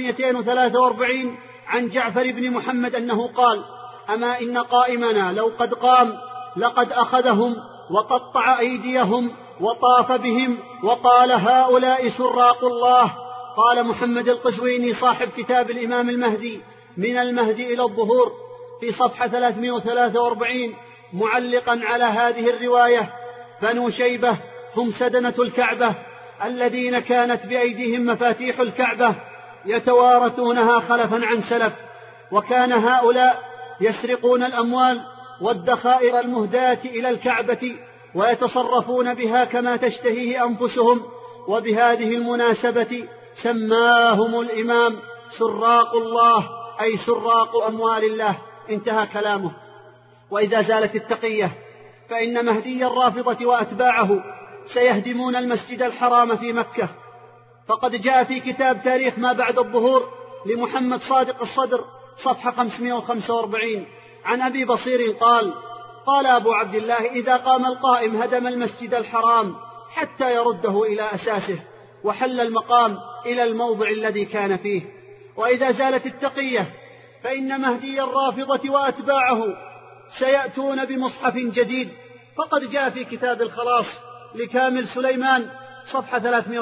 243 عن جعفر بن محمد أنه قال: أما إن قائمنا لو قد قام لقد أخذهم وقطع أيديهم وطاف بهم وقال: هؤلاء سراق الله. قال محمد القزويني صاحب كتاب الإمام المهدي من المهدي إلى الظهور في صفحة 343 معلقا على هذه الرواية: بنو شيبة هم سدنة الكعبة الذين كانت بأيديهم مفاتيح الكعبة يتوارثونها خلفا عن سلف، وكان هؤلاء يسرقون الأموال والذخائر المهداة إلى الكعبة ويتصرفون بها كما تشتهيه أنفسهم. وبهذه المناسبة سماهم الإمام سراق الله أي سراق أموال الله. انتهى كلامه. وإذا زالت التقية فإن مهدي الرافضة وأتباعه سيهدمون المسجد الحرام في مكة. فقد جاء في كتاب تاريخ ما بعد الظهور لمحمد صادق الصدر صفحة 545 عن أبي بصير قال: قال أبو عبد الله: إذا قام القائم هدم المسجد الحرام حتى يرده إلى أساسه، وحل المقام إلى الموضع الذي كان فيه. وإذا زالت التقية فإن مهدي الرافضة وأتباعه سيأتون بمصحف جديد. فقد جاء في كتاب الخلاص لكامل سليمان صفحة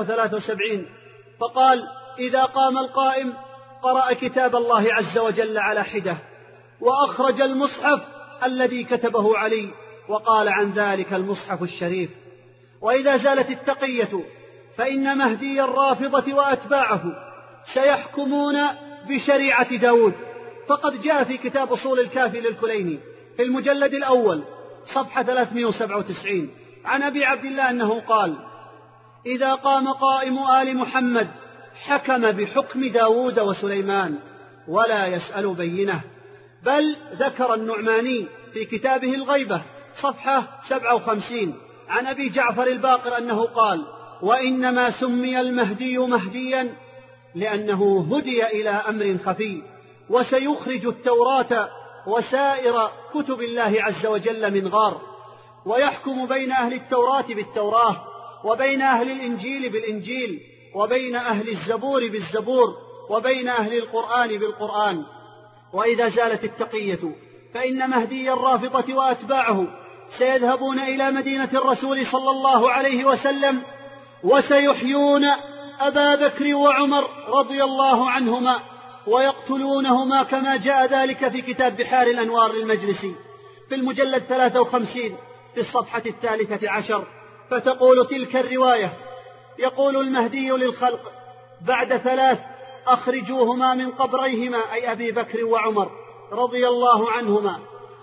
373 فقال: إذا قام القائم قرأ كتاب الله عز وجل على حدة، وأخرج المصحف الذي كتبه علي، وقال عن ذلك المصحف الشريف. وإذا زالت التقية فإن مهدي الرافضة وأتباعه سيحكمون بشريعة داود. فقد جاء في كتاب أصول الكافي للكليني في المجلد الأول صفحة 397 عن أبي عبد الله أنه قال: إذا قام قائم آل محمد حكم بحكم داود وسليمان ولا يسأل بينه. بل ذكر النعماني في كتابه الغيبة صفحة 57 عن أبي جعفر الباقر أنه قال: وإنما سمي المهدي مهديا لأنه هدي إلى أمر خفي، وسيخرج التوراة وسائر كتب الله عز وجل من غار، ويحكم بين أهل التوراة بالتوراة، وبين أهل الإنجيل بالإنجيل، وبين أهل الزبور بالزبور، وبين أهل القرآن بالقرآن. وإذا زالت التقية فإن مهدي الرافضة وأتباعه سيذهبون إلى مدينة الرسول صلى الله عليه وسلم وسيحيون أبا بكر وعمر رضي الله عنهما ويقتلونهما كما جاء ذلك في كتاب بحار الأنوار للمجلسي في المجلد 53 في الصفحة 13. فتقول تلك الرواية: يقول المهدي للخلق بعد 3: أخرجوهما من قبريهما، أي أبي بكر وعمر رضي الله عنهما،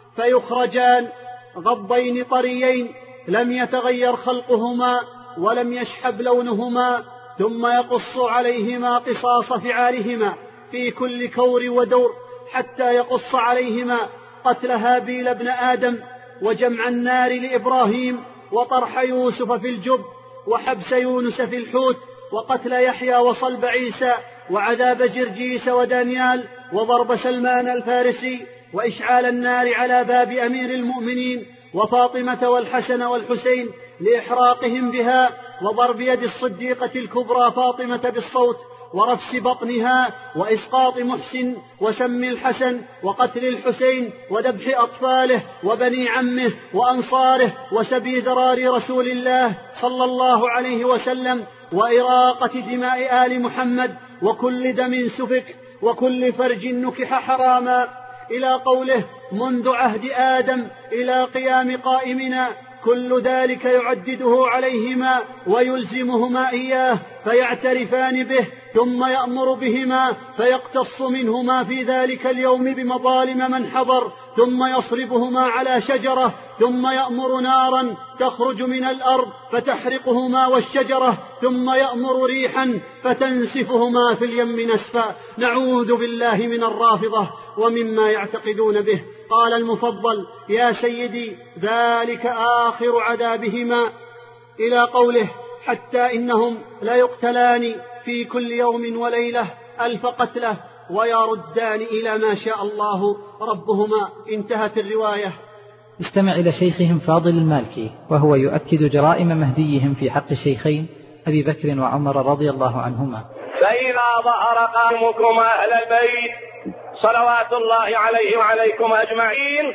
فيخرجان غضين طريين لم يتغير خلقهما ولم يشحب لونهما، ثم يقص عليهما قصاص فعالهما في كل كور ودور، حتى يقص عليهما قتل هابيل ابن آدم وجمع النار لإبراهيم وطرح يوسف في الجب وحبس يونس في الحوت وقتل يحيى وصلب عيسى وعذاب جرجيس ودانيال وضرب سلمان الفارسي وإشعال النار على باب أمير المؤمنين وفاطمة والحسن والحسين لإحراقهم بها، وضرب يد الصديقة الكبرى فاطمة بالصوت ورفس بطنها وإسقاط محسن وسم الحسن وقتل الحسين وذبح أطفاله وبني عمه وأنصاره وسبي ذرار رسول الله صلى الله عليه وسلم وإراقة دماء آل محمد وكل دم سفك وكل فرج نكح حراما، إلى قوله: منذ عهد آدم إلى قيام قائمنا، كل ذلك يعدده عليهما ويلزمهما إياه فيعترفان به، ثم يأمر بهما فيقتص منهما في ذلك اليوم بمظالم من حضر، ثم يصربهما على شجرة، ثم يأمر نارا تخرج من الأرض فتحرقهما والشجرة، ثم يأمر ريحا فتنسفهما في اليم نسفا. نعوذ بالله من الرافضة ومما يعتقدون به. قال المفضل: يا سيدي ذلك آخر عذابهما، إلى قوله: حتى إنهم لا يقتلان في كل يوم وليلة 1000 قتلة ويردان إلى ما شاء الله ربهما. انتهت الرواية. استمع إلى شيخهم فاضل المالكي وهو يؤكد جرائم مهديهم في حق الشيخين أبي بكر وعمر رضي الله عنهما: فإذا ظهر قائمكم أهل البيت صلوات الله عليه وعليكم أجمعين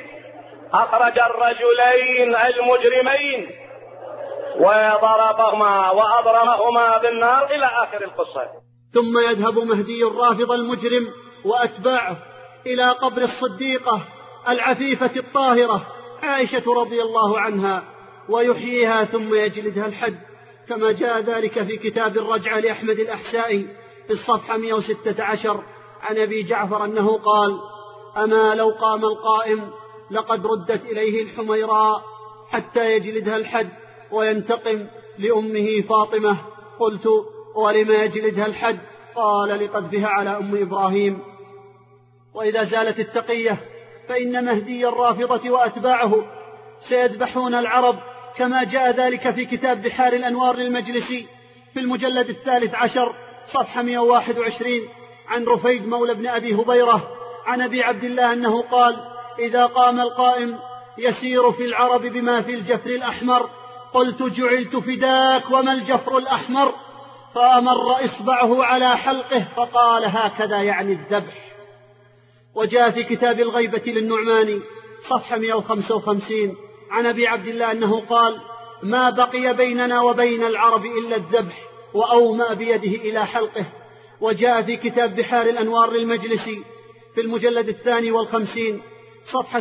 أخرج الرجلين المجرمين وضربهما وأضرمهما بالنار إلى آخر القصة. ثم يذهب مهدي الرافض المجرم وأتباعه إلى قبر الصديقة العفيفة الطاهرة عائشة رضي الله عنها ويحييها ثم يجلدها الحد، كما جاء ذلك في كتاب الرجعة لأحمد الأحسائي في الصفحة 116 عن أبي جعفر أنه قال: أما لو قام القائم لقد ردت إليه الحميراء حتى يجلدها الحد وينتقم لأمه فاطمة. قلت: ولما يجلدها الحد؟ قال: لقذفها على أم إبراهيم. وإذا زالت التقية فإن مهدي الرافضة وأتباعه سيذبحون العرب، كما جاء ذلك في كتاب بحار الأنوار للمجلسي في المجلد 13 صفحة 121 عن رفيد مولى بن أبي هبيرة عن أبي عبد الله أنه قال: إذا قام القائم يسير في العرب بما في الجفر الأحمر، قلت: جعلت فداك وما الجفر الأحمر؟ فأمر إصبعه على حلقه فقال: هكذا يعني الذبح. وجاء في كتاب الغيبة للنعماني صفحة 155 عن أبي عبد الله أنه قال: ما بقي بيننا وبين العرب إلا الذبح، وأومأ بيده إلى حلقه. وجاء في كتاب بحار الأنوار للمجلسي في المجلد 52 صفحة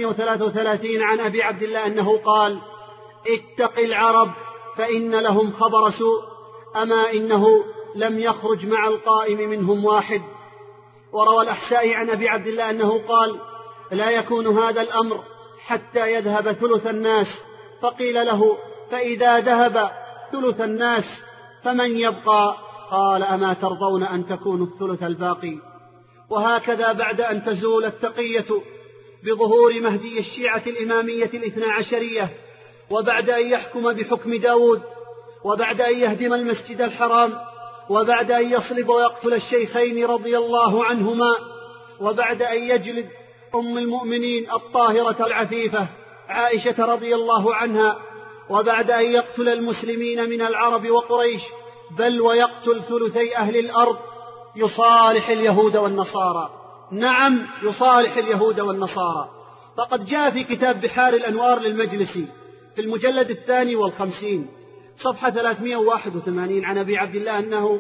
333 عن أبي عبد الله أنه قال: اتق العرب فإن لهم خبر سوء، أما إنه لم يخرج مع القائم منهم واحد. وروى الأحسائي عن أبي عبد الله أنه قال: لا يكون هذا الأمر حتى يذهب ثلث الناس. فقيل له: فإذا ذهب ثلث الناس فمن يبقى؟ قال: أما ترضون أن تكونوا الثلث الباقي؟ وهكذا بعد أن تزول التقية بظهور مهدي الشيعة الإمامية الاثنى عشرية، وبعد أن يحكم بحكم داود، وبعد أن يهدم المسجد الحرام، وبعد أن يصلب ويقتل الشيخين رضي الله عنهما، وبعد أن يجلد أم المؤمنين الطاهرة العفيفة عائشة رضي الله عنها، وبعد أن يقتل المسلمين من العرب وقريش، بل ويقتل ثلثي أهل الأرض، يصالح اليهود والنصارى. نعم، يصالح اليهود والنصارى. فقد جاء في كتاب بحار الأنوار للمجلسي في المجلد 52 صفحة 381 عن أبي عبد الله أنه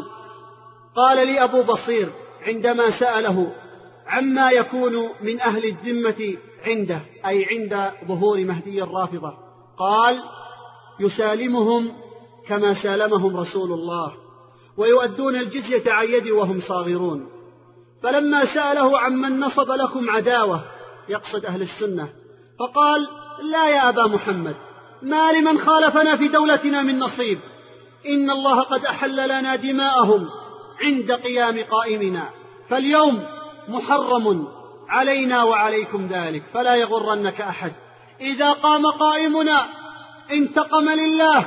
قال لي أبو بصير عندما سأله عما يكون من أهل الذمة عنده، أي عند ظهور مهدي الرافضة، قال: يسالمهم كما سالمهم رسول الله، ويؤدون الجزية عن يد وهم صاغرون. فلما سأله عمن نصب لكم عداوة، يقصد أهل السنة، فقال: لا يا أبا محمد، ما لمن خالفنا في دولتنا من نصيب، إن الله قد أحل لنا دماءهم عند قيام قائمنا، فاليوم محرم علينا وعليكم ذلك، فلا يغرنك أحد. إذا قام قائمنا انتقم لله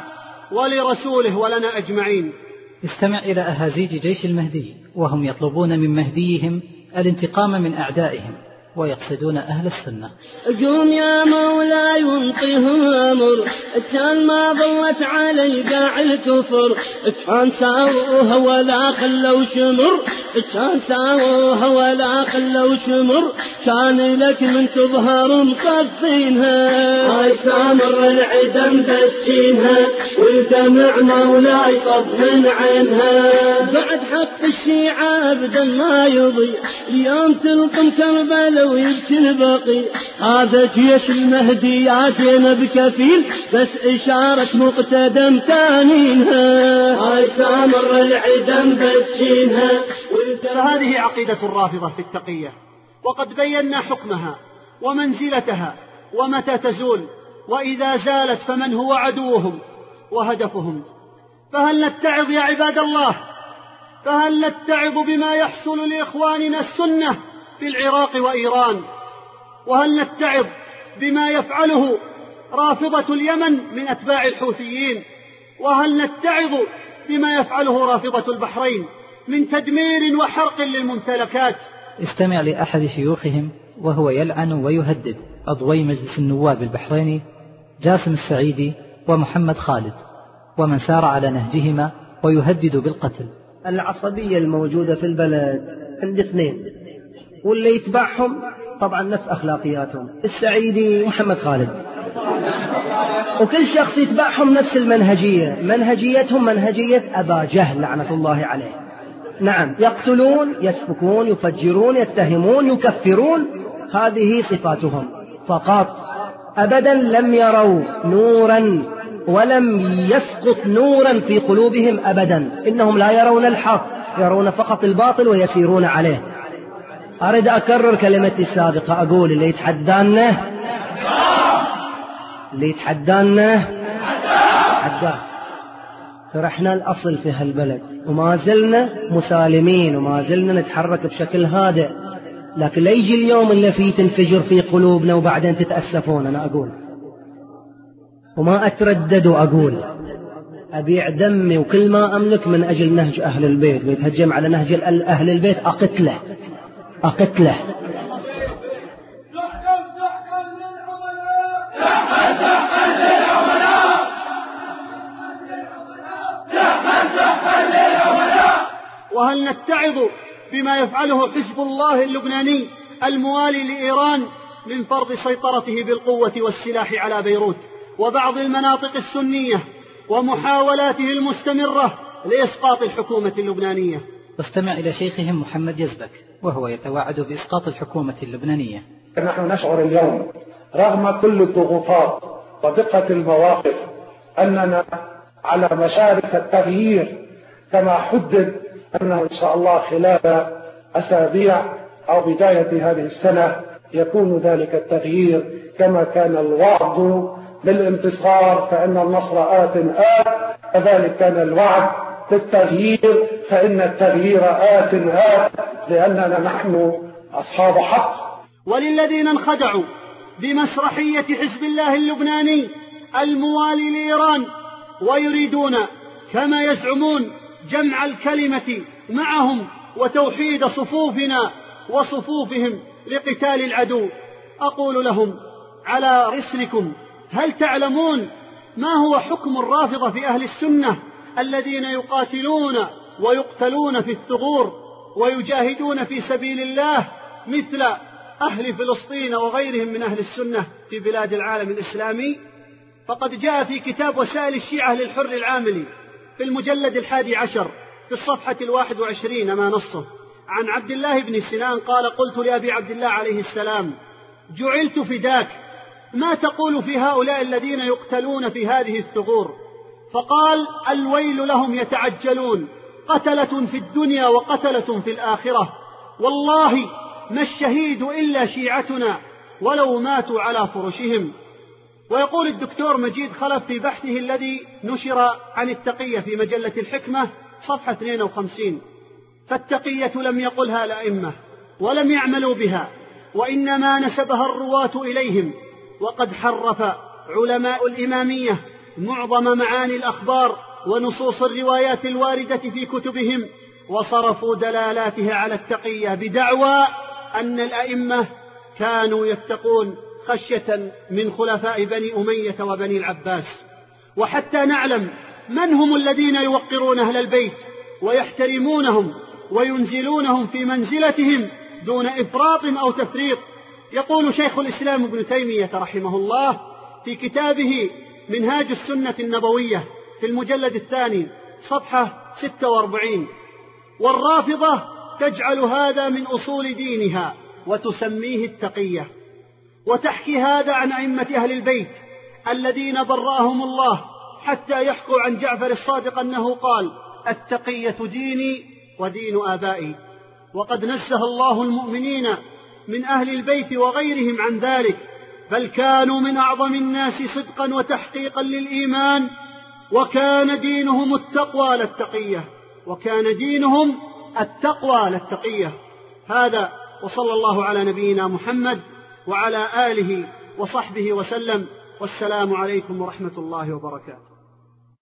ولرسوله ولنا أجمعين. استمع إلى أهازيج جيش المهدي وهم يطلبون من مهديهم الانتقام من أعدائهم ويقصدون أهل السنة. قوم يا مولاي وانطيهم أمر، كان ما ضلت علي قاع الكفر، كان ساووها ولا خلوا شمر، كان ساووها ولا خلوا شمر، كان لك من تظهر مصفينها، هاي سامر العدم بتشينها، والدمع مولاي صب من عينها، بعد حق الشيعة أبدا ما يضيع، اليوم تلقم كربلاء ويبكي البقيع، هذا جيش المهدي يا زينب كفيل، بس إشارة مقتدم تانينها، هاي سامر العدم بتشينها. فهذه عقيدة الرافضة في التقية، وقد بينا حكمها ومنزلتها ومتى تزول، وإذا زالت فمن هو عدوهم وهدفهم. فهل نتعظ يا عباد الله؟ فهل نتعظ بما يحصل لإخواننا السنة في العراق وإيران؟ وهل نتعظ بما يفعله رافضة اليمن من أتباع الحوثيين؟ وهل نتعظ بما يفعله رافضة البحرين من تدمير وحرق للممتلكات؟ استمع لأحد شيوخهم وهو يلعن ويهدد عضوي مجلس النواب البحريني جاسم السعيدي ومحمد خالد ومن سار على نهجهما ويهدد بالقتل. العصبية الموجودة في البلد عند اثنين، واللي يتبعهم طبعا نفس أخلاقياتهم، السعيدي محمد خالد، وكل شخص يتبعهم نفس المنهجية، منهجيتهم منهجية أبا جهل لعنة الله عليه. نعم، يقتلون، يسفكون، يفجرون، يتهمون، يكفرون، هذه صفاتهم فقط. أبدا لم يروا نورا ولم يسقط نورا في قلوبهم أبدا، إنهم لا يرون الحق، يرون فقط الباطل ويسيرون عليه. أريد أكرر كلمتي السابقة، أقول اللي يتحدانا حداه. فرحنا الأصل في هالبلد وما زلنا مسالمين وما زلنا نتحرك بشكل هادئ، لكن لا يجي اليوم اللي فيه تنفجر في قلوبنا وبعدين تتأسفون. أنا أقول وما أتردد وأقول أبيع دمي وكل ما أملك من أجل نهج أهل البيت، ويتهجم على نهج أهل البيت أقتله. وهل نتعظ بما يفعله حزب الله اللبناني الموالي لإيران من فرض سيطرته بالقوة والسلاح على بيروت وبعض المناطق السنية ومحاولاته المستمرة لإسقاط الحكومة اللبنانية؟ واستمع إلى شيخهم محمد يزبك وهو يتوعد بإسقاط الحكومة اللبنانية. نحن نشعر اليوم رغم كل الضغوطات ودقة المواقف أننا على مشارف التغيير، كما حدد أنه إن شاء الله خلال أسابيع أو بداية هذه السنة يكون ذلك التغيير، كما كان الوعد بالانتصار فإن النصر آت، كذلك كان الوعد بالتغيير فإن التغيير آت، لأننا نحن أصحاب حق. وللذين انخدعوا بمسرحية حزب الله اللبناني الموالي لإيران ويريدون كما يزعمون جمع الكلمة معهم وتوحيد صفوفنا وصفوفهم لقتال العدو، أقول لهم على رسلكم: هل تعلمون ما هو حكم الرافضة في أهل السنة الذين يقاتلون ويقتلون في الثغور ويجاهدون في سبيل الله مثل أهل فلسطين وغيرهم من أهل السنة في بلاد العالم الإسلامي، فقد جاء في كتاب وسائل الشيعة للحر العاملي في المجلد 11 في الصفحة 21 ما نصه عن عبد الله بن سنان قال: قلت لأبي عبد الله عليه السلام: جعلت فداك، ما تقول في هؤلاء الذين يقتلون في هذه الثغور؟ فقال: الويل لهم يتعجلون، قتلة في الدنيا وقتلة في الآخرة، والله ما الشهيد إلا شيعتنا ولو ماتوا على فرشهم. ويقول الدكتور مجيد خلف في بحثه الذي نشر عن التقية في مجلة الحكمة صفحة 52: فالتقية لم يقلها الأئمة ولم يعملوا بها، وإنما نسبها الرواة إليهم، وقد حرف علماء الإمامية معظم معاني الأخبار ونصوص الروايات الواردة في كتبهم، وصرفوا دلالاتها على التقية بدعوى أن الأئمة كانوا يتقون خشية من خلفاء بني أمية وبني العباس. وحتى نعلم من هم الذين يوقرون أهل البيت ويحترمونهم وينزلونهم في منزلتهم دون إفراط أو تفريط، يقول شيخ الإسلام ابن تيمية رحمه الله في كتابه منهاج السنة النبوية في المجلد 2 صفحة 46: والرافضة تجعل هذا من أصول دينها وتسميه التقية، وتحكي هذا عن أئمة أهل البيت الذين برأهم الله، حتى يحكوا عن جعفر الصادق أنه قال: التقية ديني ودين آبائي. وقد نزه الله المؤمنين من أهل البيت وغيرهم عن ذلك، بل كانوا من أعظم الناس صدقا وتحقيقا للإيمان، وكان دينهم التقوى للتقية، وكان دينهم التقوى للتقية. هذا، وصلى الله على نبينا محمد وعلى آله وصحبه وسلم، والسلام عليكم ورحمة الله وبركاته.